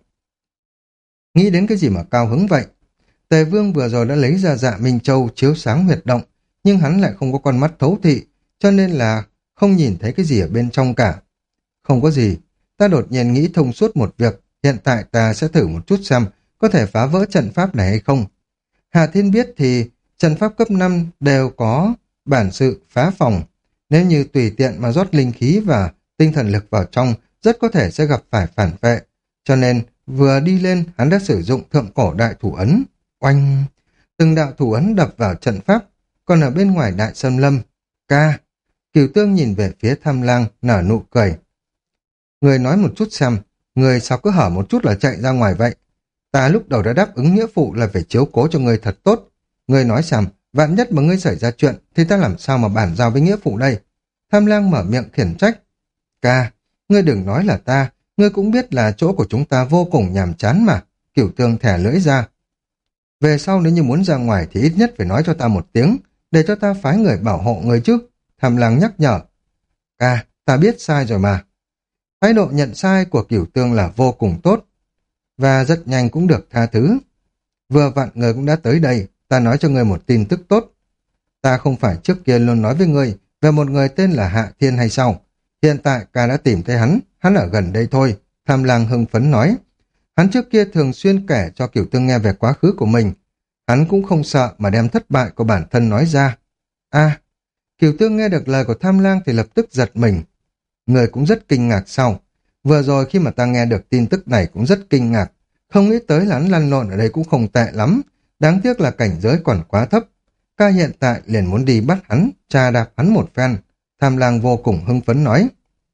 Nghĩ đến cái gì mà cao hứng vậy? Tề Vương vừa rồi đã lấy ra Dạ Minh Châu chiếu sáng huyệt động, nhưng hắn lại không có con mắt thấu thị, cho nên là không nhìn thấy cái gì ở bên trong cả. Không có gì, ta đột nhiên nghĩ thông suốt một việc, hiện tại ta sẽ thử một chút xem có thể phá vỡ trận pháp này hay không. Hà Thiên biết thì trận pháp cấp năm đều có bản sự phá phòng. Nếu như tùy tiện mà rót linh khí và tinh thần lực vào trong, rất có thể sẽ gặp phải phản vệ. Cho nên, vừa đi lên, hắn đã sử dụng thượng cổ đại thủ ấn. Oanh! Từng đạo thủ ấn đập vào trận pháp, còn ở bên ngoài đại sơn lâm. Ca! Cửu Tương nhìn về phía Tham Lang, nở nụ cười. Người nói một chút xem, người sao cứ hở một chút là chạy ra ngoài vậy? Ta lúc đầu đã đáp ứng nghĩa vụ là phải chiếu cố cho người thật tốt. Người nói xem, vạn nhất mà ngươi xảy ra chuyện thì ta làm sao mà bàn giao với nghĩa vụ đây? Tham Lang mở miệng khiển trách. Ca, ngươi đừng nói là ta, ngươi cũng biết là chỗ của chúng ta vô cùng nhàm chán mà. Cửu Tương thẻ lưỡi ra. Về sau nếu như muốn ra ngoài thì ít nhất phải nói cho ta một tiếng, để cho ta phái người bảo hộ người chứ. Tham Lang nhắc nhở. Ca, ta biết sai rồi mà. Thái độ nhận sai của Cửu Tương là vô cùng tốt, và rất nhanh cũng được tha thứ. Vừa vặn người cũng đã tới đây, ta nói cho ngươi một tin tức tốt. Ta không phải trước kia luôn nói với ngươi về một người tên là Hạ Thiên hay sao? Hiện tại ca đã tìm thấy hắn, hắn ở gần đây thôi. Tham Lang hưng phấn nói. Hắn trước kia thường xuyên kể cho Cửu Tương nghe về quá khứ của mình. Hắn cũng không sợ mà đem thất bại của bản thân nói ra. A, Cửu Tương nghe được lời của Tham Lang thì lập tức giật mình. Người cũng rất kinh ngạc sau. Vừa rồi khi mà ta nghe được tin tức này cũng rất kinh ngạc. Không nghĩ tới là hắn lăn lộn ở đây cũng không tệ lắm. Đáng tiếc là cảnh giới còn quá thấp. Ca hiện tại liền muốn đi bắt hắn, trà đạp hắn một phen. Tham Lang vô cùng hưng phấn nói.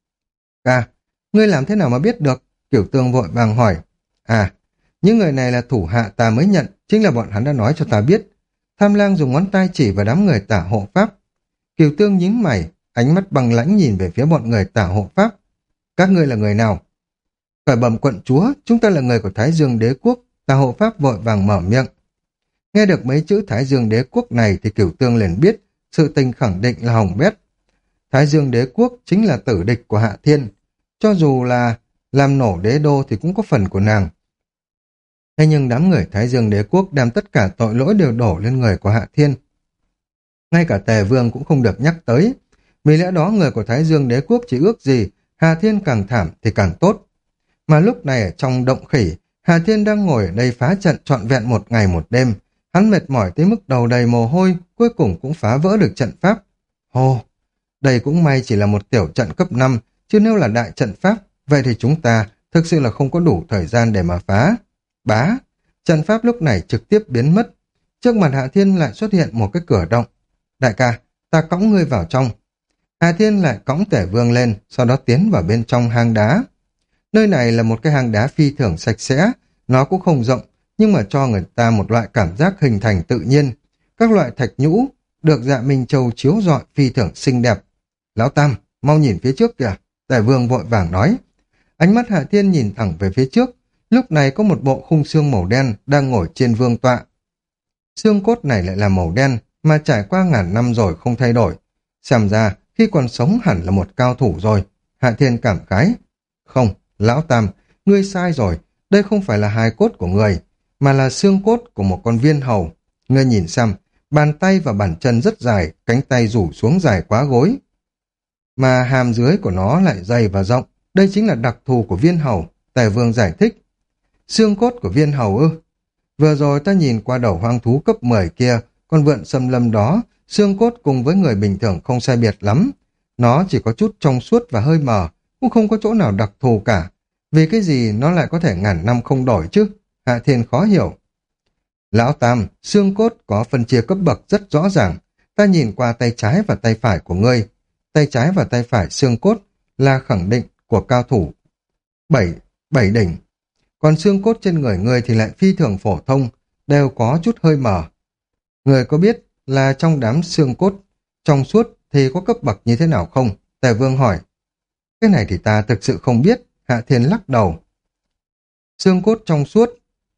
Ca, ngươi làm thế nào mà biết được? Cửu Tương vội vàng hỏi. À, những người này là thủ hạ ta mới nhận, chính là bọn hắn đã nói cho ta biết. Tham Lang dùng ngón tay chỉ vào đám người tả hộ pháp. Cửu Tương nhíu mày, ánh mắt băng lãnh nhìn về phía bọn người tả hộ pháp. Các ngươi là người nào? Khởi bẩm quận chúa, chúng ta là người của Thái Dương Đế Quốc. Tả hộ pháp vội vàng mở miệng. Nghe được mấy chữ Thái Dương Đế Quốc này thì Cửu Tương liền biết sự tình khẳng định là hỏng bét. Thái Dương Đế Quốc chính là tử địch của Hạ Thiên. Cho dù là làm nổ đế đô thì cũng có phần của nàng. Thế nhưng đám người Thái Dương Đế Quốc đem tất cả tội lỗi đều đổ lên người của Hạ Thiên. Ngay cả Tề Vương cũng không được nhắc tới. Vì lẽ đó người của Thái Dương Đế Quốc chỉ ước gì Hà Thiên càng thảm thì càng tốt. Mà lúc này ở trong động khỉ, Hà Thiên đang ngồi ở đây phá trận trọn vẹn một ngày một đêm. Hắn mệt mỏi tới mức đầu đầy mồ hôi, cuối cùng cũng phá vỡ được trận pháp. Hồ, đây cũng may chỉ là một tiểu trận cấp năm, chứ nếu là đại trận pháp, vậy thì chúng ta thực sự là không có đủ thời gian để mà phá. Bá, trận pháp lúc này trực tiếp biến mất. Trước mặt Hạ Thiên lại xuất hiện một cái cửa động. Đại ca, ta cõng ngươi vào trong. Hà Thiên lại cõng Tể Vương lên, sau đó tiến vào bên trong hang đá. Nơi này là một cái hang đá phi thường sạch sẽ, nó cũng không rộng, nhưng mà cho người ta một loại cảm giác hình thành tự nhiên. Các loại thạch nhũ được Dạ Minh Châu chiếu rọi phi thường xinh đẹp. Lão Tam, mau nhìn phía trước kìa, Tể Vương vội vàng nói. Ánh mắt Hạ Thiên nhìn thẳng về phía trước, lúc này có một bộ khung xương màu đen đang ngồi trên vương tọa. Xương cốt này lại là màu đen, mà trải qua ngàn năm rồi không thay đổi. Xem ra, khi còn sống hẳn là một cao thủ rồi. Hạ Thiên cảm khái. Không, Lão Tam, ngươi sai rồi. Đây không phải là hài cốt của người. mà là xương cốt của một con viên hầu. Ngươi nhìn xem, bàn tay và bàn chân rất dài, cánh tay rủ xuống dài quá gối, mà hàm dưới của nó lại dày và rộng. Đây chính là đặc thù của viên hầu, Tề Vương giải thích. Xương cốt của viên hầu ư? Vừa rồi ta nhìn qua đầu hoang thú cấp mười kia, con vượn xâm lâm đó, xương cốt cùng với người bình thường không sai biệt lắm. Nó chỉ có chút trong suốt và hơi mờ, cũng không có chỗ nào đặc thù cả. Vì cái gì nó lại có thể ngàn năm không đổi chứ? Hạ Thiên khó hiểu. Lão Tam, xương cốt có phân chia cấp bậc rất rõ ràng. Ta nhìn qua tay trái và tay phải của ngươi. Tay trái và tay phải xương cốt là khẳng định của cao thủ bảy, bảy đỉnh. Còn xương cốt trên người ngươi thì lại phi thường phổ thông, đều có chút hơi mờ. Ngươi có biết là trong đám xương cốt trong suốt thì có cấp bậc như thế nào không? Tề Vương hỏi. Cái này thì ta thực sự không biết, Hạ Thiên lắc đầu. Xương cốt trong suốt,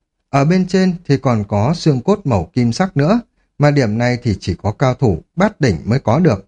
ở bên trên thì còn có xương cốt màu kim sắc nữa, mà điểm này thì chỉ có cao thủ bát đỉnh mới có được.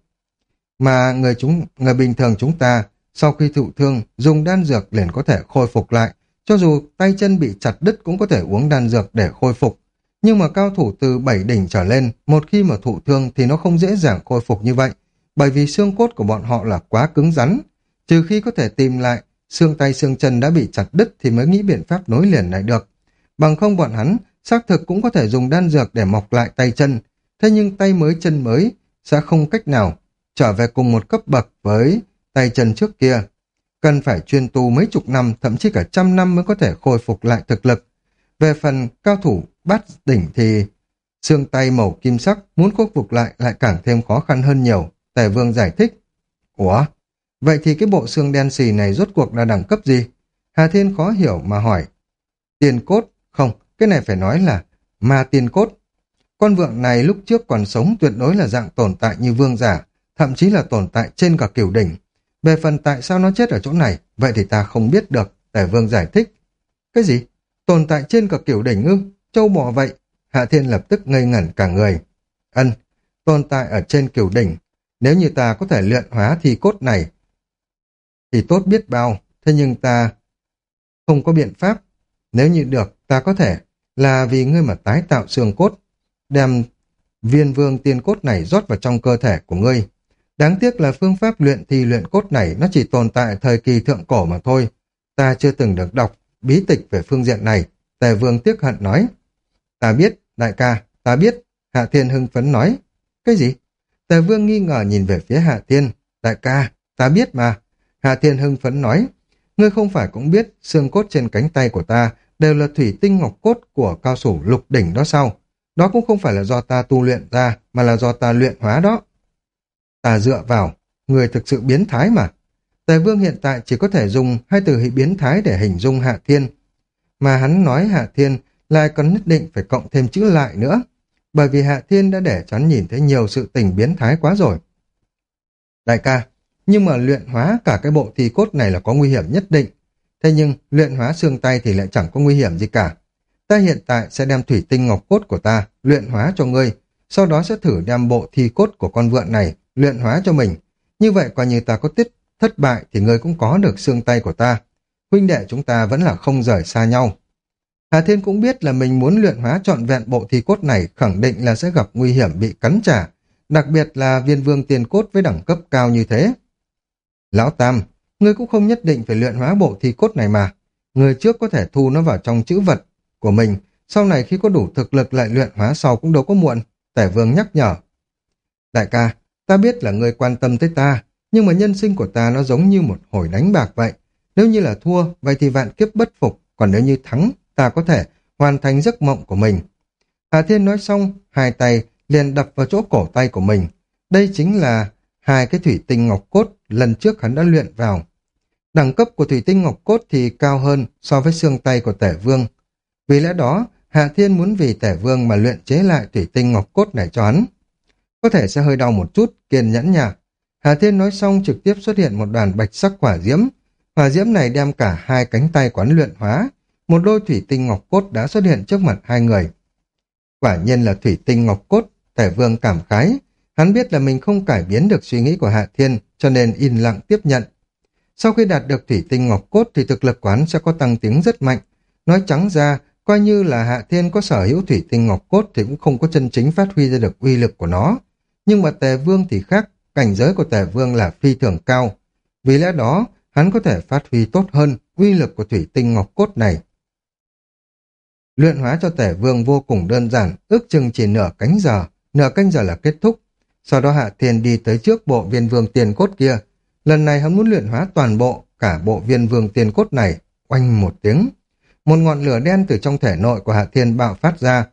Mà người chúng người bình thường chúng ta sau khi thụ thương dùng đan dược liền có thể khôi phục lại, cho dù tay chân bị chặt đứt cũng có thể uống đan dược để khôi phục. Nhưng mà cao thủ từ bảy đỉnh trở lên, một khi mà thụ thương thì nó không dễ dàng khôi phục như vậy, bởi vì xương cốt của bọn họ là quá cứng rắn. Trừ khi có thể tìm lại xương tay xương chân đã bị chặt đứt thì mới nghĩ biện pháp nối liền lại được. Bằng không bọn hắn xác thực cũng có thể dùng đan dược để mọc lại tay chân, thế nhưng tay mới chân mới sẽ không cách nào trở về cùng một cấp bậc với tay chân trước kia. Cần phải chuyên tu mấy chục năm, thậm chí cả trăm năm mới có thể khôi phục lại thực lực. Về phần cao thủ bát đỉnh thì xương tay màu kim sắc muốn khôi phục lại lại càng thêm khó khăn hơn nhiều, Tề Vương giải thích. Ủa? Vậy thì cái bộ xương đen xì này rốt cuộc là đẳng cấp gì? Hà Thiên khó hiểu mà hỏi. Tiên cốt? Không, cái này phải nói là ma tiên cốt. Con vượn này lúc trước còn sống tuyệt đối là dạng tồn tại như vương giả, thậm chí là tồn tại trên cả cửu đỉnh. Về phần tại sao nó chết ở chỗ này, vậy thì ta không biết được, Tề Vương giải thích. Cái gì? Tồn tại trên cả cửu đỉnh ư? Châu bò vậy? Hạ Thiên lập tức ngây ngẩn cả người. Ân, tồn tại ở trên cửu đỉnh. Nếu như ta có thể luyện hóa thì cốt này thì tốt biết bao, thế nhưng ta không có biện pháp. Nếu như được, ta có thể là vì ngươi mà tái tạo xương cốt, đem viên vương tiên cốt này rót vào trong cơ thể của ngươi. Đáng tiếc là phương pháp luyện thì luyện cốt này nó chỉ tồn tại thời kỳ thượng cổ mà thôi. Ta chưa từng được đọc bí tịch về phương diện này, Tề Vương tiếc hận nói. Ta biết, đại ca, ta biết, Hạ Thiên hưng phấn nói. Cái gì? Tề Vương nghi ngờ nhìn về phía Hạ Thiên. Đại ca, ta biết mà. Hạ Thiên hưng phấn nói. Ngươi không phải cũng biết xương cốt trên cánh tay của ta đều là thủy tinh ngọc cốt của cao thủ lục đỉnh đó sao? Đó cũng không phải là do ta tu luyện ra, mà là do ta luyện hóa đó. Ta dựa vào, người thực sự biến thái mà. Tề Vương hiện tại chỉ có thể dùng hai từ hình biến thái để hình dung Hạ Thiên. Mà hắn nói Hạ Thiên lại còn nhất định phải cộng thêm chữ lại nữa. Bởi vì Hạ Thiên đã để cho hắn nhìn thấy nhiều sự tình biến thái quá rồi. Đại ca, nhưng mà luyện hóa cả cái bộ thi cốt này là có nguy hiểm nhất định. Thế nhưng luyện hóa xương tay thì lại chẳng có nguy hiểm gì cả. Ta hiện tại sẽ đem thủy tinh ngọc cốt của ta luyện hóa cho ngươi, sau đó sẽ thử đem bộ thi cốt của con vượn này luyện hóa cho mình. Như vậy coi như ta có tiết thất bại thì ngươi cũng có được xương tay của ta. Huynh đệ chúng ta vẫn là không rời xa nhau. Hà Thiên cũng biết là mình muốn luyện hóa trọn vẹn bộ thi cốt này khẳng định là sẽ gặp nguy hiểm bị cắn trả, đặc biệt là viên vương tiền cốt với đẳng cấp cao như thế. Lão Tam, ngươi cũng không nhất định phải luyện hóa bộ thi cốt này mà. Ngươi trước có thể thu nó vào trong chữ vật của mình, sau này khi có đủ thực lực lại luyện hóa sau cũng đâu có muộn, Tề Vương nhắc nhở. Đại ca, ta biết là ngươi quan tâm tới ta, nhưng mà nhân sinh của ta nó giống như một hồi đánh bạc vậy. Nếu như là thua, vậy thì vạn kiếp bất phục, còn nếu như thắng, ta có thể hoàn thành giấc mộng của mình. Hà Thiên nói xong, hai tay liền đập vào chỗ cổ tay của mình. Đây chính là hai cái thủy tinh ngọc cốt lần trước hắn đã luyện vào. Đẳng cấp của thủy tinh ngọc cốt thì cao hơn so với xương tay của Tể Vương. Vì lẽ đó, Hạ Thiên muốn vì Tể Vương mà luyện chế lại thủy tinh ngọc cốt này cho hắn. Có thể sẽ hơi đau một chút, kiên nhẫn nha. Hà Thiên nói xong trực tiếp xuất hiện một đoàn bạch sắc hỏa diễm. Hỏa diễm này đem cả hai cánh tay quán luyện hóa. Một đôi thủy tinh ngọc cốt đã xuất hiện trước mặt hai người. Quả nhiên là thủy tinh ngọc cốt, Tể Vương cảm khái. Hắn biết là mình không cải biến được suy nghĩ của Hạ Thiên, cho nên im lặng tiếp nhận. Sau khi đạt được thủy tinh ngọc cốt thì thực lực quán sẽ có tăng tiến rất mạnh. Nói trắng ra, Coi như là Hạ Thiên có sở hữu thủy tinh ngọc cốt thì cũng không có chân chính phát huy ra được uy lực của nó. Nhưng mà Tề Vương thì khác, cảnh giới của Tề Vương là phi thường cao. Vì lẽ đó, hắn có thể phát huy tốt hơn uy lực của thủy tinh ngọc cốt này. Luyện hóa cho Tề Vương vô cùng đơn giản, ước chừng chỉ nửa canh giờ, nửa canh giờ là kết thúc. Sau đó Hạ Thiên đi tới trước bộ viên vương tiền cốt kia. Lần này hắn muốn luyện hóa toàn bộ, cả bộ viên vương tiền cốt này, oanh một tiếng. Một ngọn lửa đen từ trong thể nội của Hạ Thiên bạo phát ra.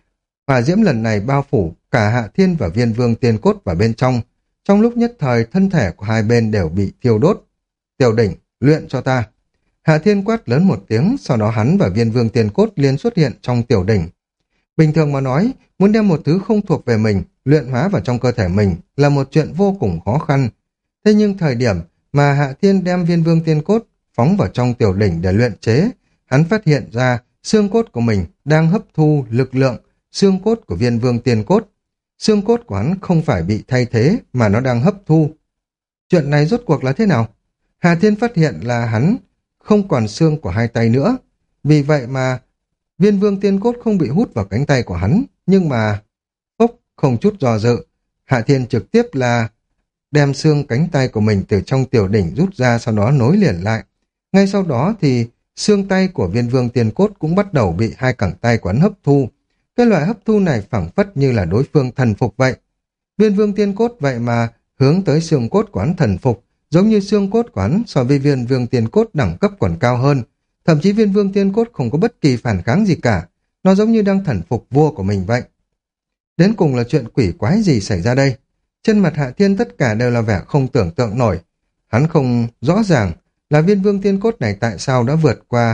Hỏa diễm lần này bao phủ cả Hạ Thiên và viên vương tiền cốt vào bên trong. Trong lúc nhất thời, thân thể của hai bên đều bị thiêu đốt. Tiểu đỉnh, luyện cho ta. Hạ Thiên quát lớn một tiếng, sau đó hắn và viên vương tiền cốt liền xuất hiện trong tiểu đỉnh. Bình thường mà nói, muốn đem một thứ không thuộc về mình, luyện hóa vào trong cơ thể mình là một chuyện vô cùng khó khăn. Thế nhưng thời điểm mà Hạ Thiên đem viên vương tiên cốt phóng vào trong tiểu đỉnh để luyện chế, hắn phát hiện ra xương cốt của mình đang hấp thu lực lượng xương cốt của viên vương tiên cốt. Xương cốt của hắn không phải bị thay thế mà nó đang hấp thu. Chuyện này rốt cuộc là thế nào? Hạ Thiên phát hiện là hắn không còn xương của hai tay nữa. Vì vậy mà viên vương tiên cốt không bị hút vào cánh tay của hắn, nhưng mà phốc, không chút do dự, Hạ Thiên trực tiếp là đem xương cánh tay của mình từ trong tiểu đỉnh rút ra, sau đó nối liền lại. Ngay sau đó thì xương tay của viên vương tiên cốt cũng bắt đầu bị hai cẳng tay của hắn hấp thu. Cái loại hấp thu này phảng phất như là đối phương thần phục vậy. Viên vương tiên cốt vậy mà hướng tới xương cốt của hắn thần phục, giống như xương cốt của hắn so với viên vương tiên cốt đẳng cấp còn cao hơn. Thậm chí viên vương tiên cốt không có bất kỳ phản kháng gì cả, nó giống như đang thần phục vua của mình vậy. Đến cùng là chuyện quỷ quái gì xảy ra đây? Trên mặt Hạ Thiên tất cả đều là vẻ không tưởng tượng nổi. Hắn không rõ ràng là viên vương tiên cốt này tại sao đã vượt qua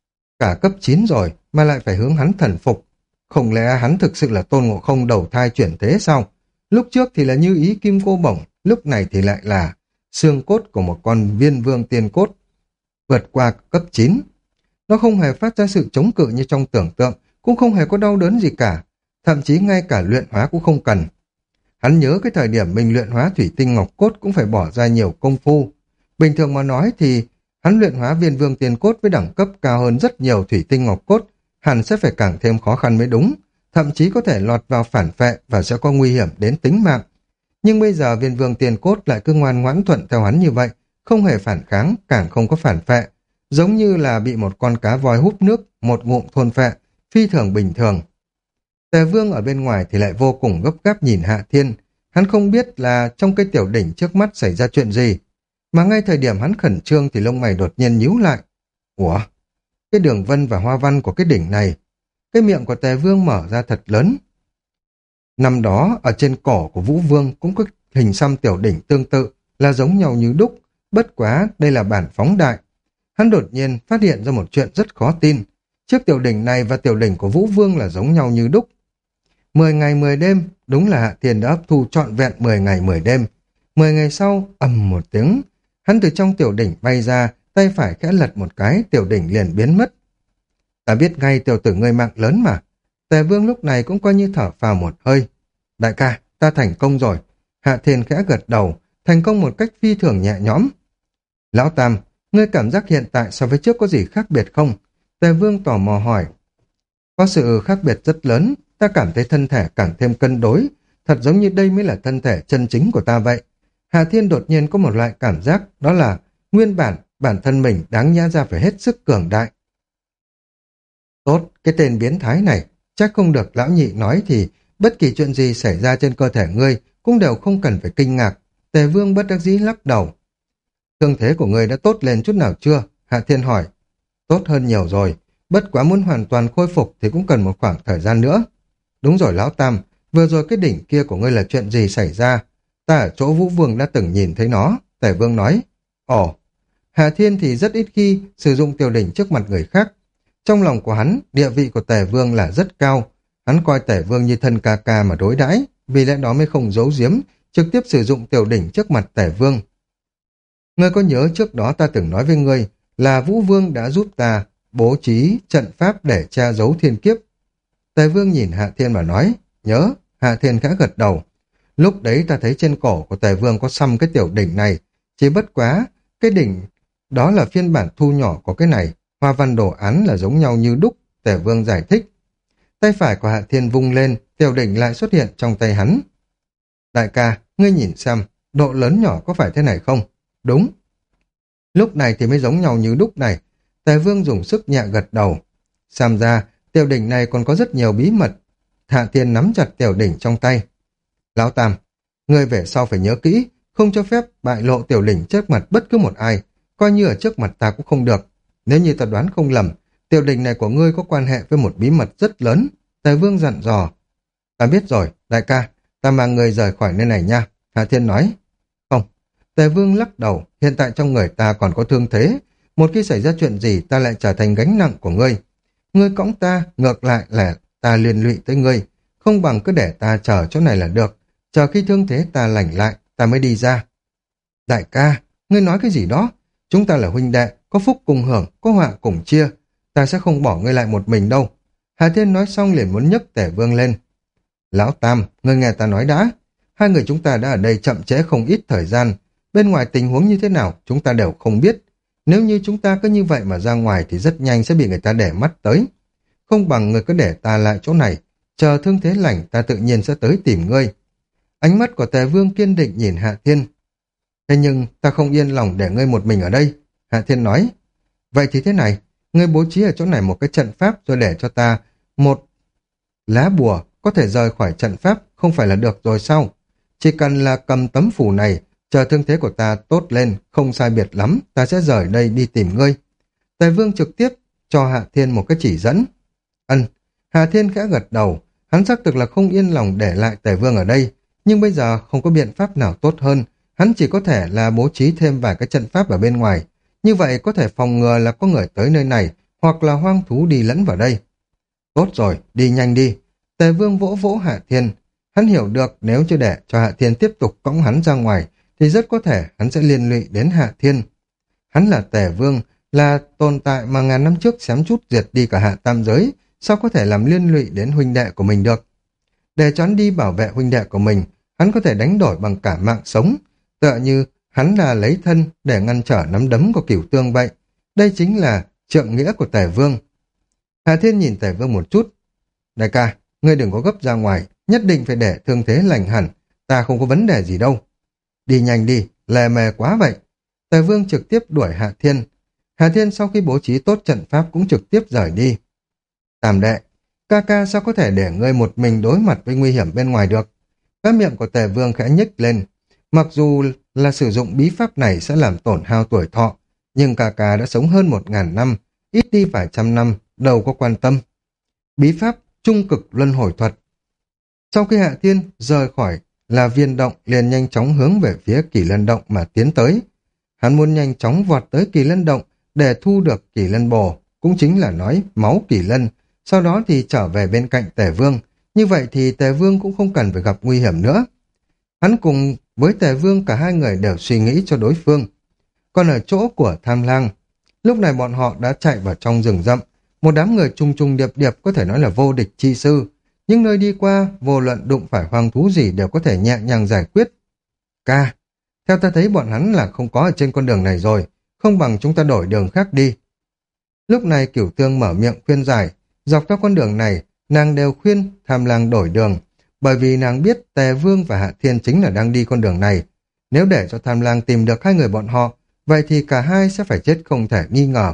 cả cấp chín rồi mà lại phải hướng hắn thần phục. Không lẽ hắn thực sự là Tôn Ngộ Không đầu thai chuyển thế sao? Lúc trước thì là Như Ý Kim Cô Bổng, lúc này thì lại là xương cốt của một con viên vương tiên cốt vượt qua cấp chín. Nó không hề phát ra sự chống cự như trong tưởng tượng, cũng không hề có đau đớn gì cả, thậm chí ngay cả luyện hóa cũng không cần. Hắn nhớ cái thời điểm mình luyện hóa thủy tinh ngọc cốt cũng phải bỏ ra nhiều công phu. Bình thường mà nói thì hắn luyện hóa viên vương tiên cốt với đẳng cấp cao hơn rất nhiều thủy tinh ngọc cốt, hẳn sẽ phải càng thêm khó khăn mới đúng, thậm chí có thể lọt vào phản phệ và sẽ có nguy hiểm đến tính mạng. Nhưng bây giờ viên vương tiên cốt lại cứ ngoan ngoãn thuận theo hắn như vậy, không hề phản kháng, càng không có phản phệ, giống như là bị một con cá voi hút nước, một ngụm thôn phệ, phi thường bình thường. Tề Vương ở bên ngoài thì lại vô cùng gấp gáp nhìn Hạ Thiên, hắn không biết là trong cái tiểu đỉnh trước mắt xảy ra chuyện gì, mà ngay thời điểm hắn khẩn trương thì lông mày đột nhiên nhíu lại. Ủa? Cái đường vân và hoa văn của cái đỉnh này, cái miệng của Tề Vương mở ra thật lớn. Năm đó, ở trên cổ của Vũ Vương cũng có hình xăm tiểu đỉnh tương tự, là giống nhau như đúc, bất quá đây là bản phóng đại. Hắn đột nhiên phát hiện ra một chuyện rất khó tin. Chiếc tiểu đỉnh này và tiểu đỉnh của Vũ Vương là giống nhau như đúc. Mười ngày mười đêm, đúng là Hạ Thiên đã hấp thu trọn vẹn mười ngày mười đêm. Mười ngày sau, ầm một tiếng, hắn từ trong tiểu đỉnh bay ra, tay phải khẽ lật một cái, tiểu đỉnh liền biến mất. Ta biết ngay tiểu tử ngươi mạng lớn mà. Tề Vương lúc này cũng coi như thở phào một hơi. Đại ca, ta thành công rồi. Hạ Thiên khẽ gật đầu, thành công một cách phi thường nhẹ nhõm. Lão Tam, ngươi cảm giác hiện tại so với trước có gì khác biệt không? Tề Vương tò mò hỏi. Có sự khác biệt rất lớn, ta cảm thấy thân thể càng thêm cân đối, thật giống như đây mới là thân thể chân chính của ta vậy. Hạ Thiên đột nhiên có một loại cảm giác, đó là nguyên bản, bản thân mình đáng nhã ra phải hết sức cường đại. Tốt, cái tên biến thái này, chắc không được lão nhị nói thì bất kỳ chuyện gì xảy ra trên cơ thể ngươi cũng đều không cần phải kinh ngạc. Tề Vương bất đắc dĩ lắc đầu. Thương thế của ngươi đã tốt lên chút nào chưa? Hạ Thiên hỏi. Tốt hơn nhiều rồi, bất quá muốn hoàn toàn khôi phục thì cũng cần một khoảng thời gian nữa. Đúng rồi Lão Tam, vừa rồi cái đỉnh kia của ngươi là chuyện gì xảy ra? Ta ở chỗ Vũ Vương đã từng nhìn thấy nó, Tề Vương nói. Ồ, Hạ Thiên thì rất ít khi sử dụng tiểu đỉnh trước mặt người khác. Trong lòng của hắn, địa vị của Tề Vương là rất cao. Hắn coi Tề Vương như thân ca ca mà đối đãi, vì lẽ đó mới không giấu giếm, trực tiếp sử dụng tiểu đỉnh trước mặt Tề Vương. Ngươi có nhớ trước đó ta từng nói với ngươi là Vũ Vương đã giúp ta bố trí trận pháp để tra giấu thiên kiếp? Tề Vương nhìn Hạ Thiên mà nói, nhớ. Hạ Thiên khẽ gật đầu. Lúc đấy ta thấy trên cổ của Tề Vương có xăm cái tiểu đỉnh này, chỉ bất quá, cái đỉnh đó là phiên bản thu nhỏ của cái này, hoa văn đồ án là giống nhau như đúc, Tề Vương giải thích. Tay phải của Hạ Thiên vung lên, tiểu đỉnh lại xuất hiện trong tay hắn. Đại ca, ngươi nhìn xem, độ lớn nhỏ có phải thế này không? Đúng. Lúc này thì mới giống nhau như đúc này. Tề Vương dùng sức nhẹ gật đầu. Xem ra, tiểu đỉnh này còn có rất nhiều bí mật. Hạ Thiên nắm chặt tiểu đỉnh trong tay. Lão Tam, ngươi về sau phải nhớ kỹ, không cho phép bại lộ tiểu đỉnh trước mặt bất cứ một ai, coi như ở trước mặt ta cũng không được. Nếu như ta đoán không lầm, tiểu đỉnh này của ngươi có quan hệ với một bí mật rất lớn. Tề Vương dặn dò. Ta biết rồi, đại ca, ta mang người rời khỏi nơi này nha. Hạ Thiên nói. Không. Tề Vương lắc đầu, hiện tại trong người ta còn có thương thế. Một khi xảy ra chuyện gì ta lại trở thành gánh nặng của ngươi. Ngươi cõng ta, ngược lại là ta liên lụy tới ngươi. Không bằng cứ để ta chờ chỗ này là được. Chờ khi thương thế ta lành lại, ta mới đi ra. Đại ca, ngươi nói cái gì đó? Chúng ta là huynh đệ, có phúc cùng hưởng, có họa cùng chia. Ta sẽ không bỏ ngươi lại một mình đâu. Hà Thiên nói xong liền muốn nhấc Tề Vương lên. Lão Tam, ngươi nghe ta nói đã. Hai người chúng ta đã ở đây chậm trễ không ít thời gian. Bên ngoài tình huống như thế nào, chúng ta đều không biết. Nếu như chúng ta cứ như vậy mà ra ngoài thì rất nhanh sẽ bị người ta để mắt tới. Không bằng ngươi cứ để ta lại chỗ này. Chờ thương thế lành ta tự nhiên sẽ tới tìm ngươi. Ánh mắt của Tề Vương kiên định nhìn Hạ Thiên. Thế nhưng ta không yên lòng để ngươi một mình ở đây. Hạ Thiên nói. Vậy thì thế này, ngươi bố trí ở chỗ này một cái trận pháp rồi để cho ta một lá bùa có thể rời khỏi trận pháp, không phải là được rồi sao? Chỉ cần là cầm tấm phủ này, chờ thương thế của ta tốt lên, không sai biệt lắm, ta sẽ rời đây đi tìm ngươi. Tề Vương trực tiếp cho Hạ Thiên một cái chỉ dẫn. Ân, Hạ Thiên khẽ gật đầu, hắn xác thực là không yên lòng để lại Tề Vương ở đây, nhưng bây giờ không có biện pháp nào tốt hơn, hắn chỉ có thể là bố trí thêm vài cái trận pháp ở bên ngoài. Như vậy có thể phòng ngừa là có người tới nơi này, hoặc là hoang thú đi lẫn vào đây. Tốt rồi, đi nhanh đi. Tề Vương vỗ vỗ Hạ Thiên. Hắn hiểu được nếu chưa để cho Hạ Thiên tiếp tục cõng hắn ra ngoài, thì rất có thể hắn sẽ liên lụy đến Hạ Thiên. Hắn là Tề Vương, là tồn tại mà ngàn năm trước xém chút diệt đi cả Hạ Tam Giới, sao có thể làm liên lụy đến huynh đệ của mình được. Để cho hắn đi bảo vệ huynh đệ của mình, hắn có thể đánh đổi bằng cả mạng sống, tựa như hắn là lấy thân để ngăn trở nắm đấm của Cửu Tương vậy. Đây chính là trượng nghĩa của Tề Vương. Hạ Thiên nhìn Tề Vương một chút. Đại ca, ngươi đừng có gấp ra ngoài, nhất định phải để thương thế lành hẳn, ta không có vấn đề gì đâu. Đi nhanh đi, lề mề quá vậy. Tề Vương trực tiếp đuổi Hạ Thiên. Hạ Thiên sau khi bố trí tốt trận pháp cũng trực tiếp rời đi. Tam đệ, ca ca sao có thể để ngươi một mình đối mặt với nguy hiểm bên ngoài được? Cái miệng của Tề Vương khẽ nhếch lên. Mặc dù là sử dụng bí pháp này sẽ làm tổn hao tuổi thọ, nhưng ca ca đã sống hơn một ngàn năm, ít đi vài trăm năm, đâu có quan tâm. Bí pháp trung cực luân hồi thuật. Sau khi Hạ Thiên rời khỏi là viên động liền nhanh chóng hướng về phía Kỳ Lân động mà tiến tới. Hắn muốn nhanh chóng vọt tới Kỳ Lân động để thu được Kỳ Lân bồ, cũng chính là nói máu Kỳ Lân, sau đó thì trở về bên cạnh Tề Vương. Như vậy thì Tề Vương cũng không cần phải gặp nguy hiểm nữa. Hắn cùng với Tề Vương cả hai người đều suy nghĩ cho đối phương. Còn ở chỗ của Tham Lang, lúc này bọn họ đã chạy vào trong rừng rậm, một đám người chung chung điệp điệp có thể nói là vô địch chi sư. Nhưng nơi đi qua, vô luận đụng phải hoang thú gì đều có thể nhẹ nhàng giải quyết. Ca, theo ta thấy bọn hắn là không có ở trên con đường này rồi, không bằng chúng ta đổi đường khác đi. Lúc này Cửu Tương mở miệng khuyên giải, dọc theo con đường này, nàng đều khuyên Tham Lang đổi đường, bởi vì nàng biết Tề Vương và Hạ Thiên chính là đang đi con đường này. Nếu để cho Tham Lang tìm được hai người bọn họ, vậy thì cả hai sẽ phải chết không thể nghi ngờ.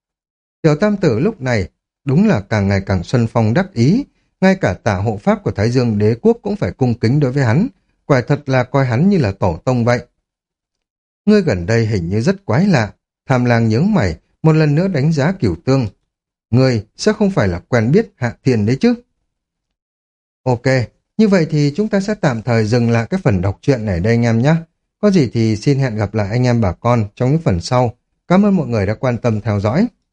Tiểu Tam Tử lúc này đúng là càng ngày càng xuân phong đắc ý, ngay cả tả hộ pháp của Thái Dương Đế Quốc cũng phải cung kính đối với hắn, quả thật là coi hắn như là tổ tông vậy. Ngươi gần đây hình như rất quái lạ. Tham Lang nhướng mày, một lần nữa đánh giá Cửu Tương. Ngươi sẽ không phải là quen biết Hạ Thiên đấy chứ? Ok, như vậy thì chúng ta sẽ tạm thời dừng lại cái phần đọc truyện này đây anh em nhé. Có gì thì xin hẹn gặp lại anh em bà con trong những phần sau. Cảm ơn mọi người đã quan tâm theo dõi.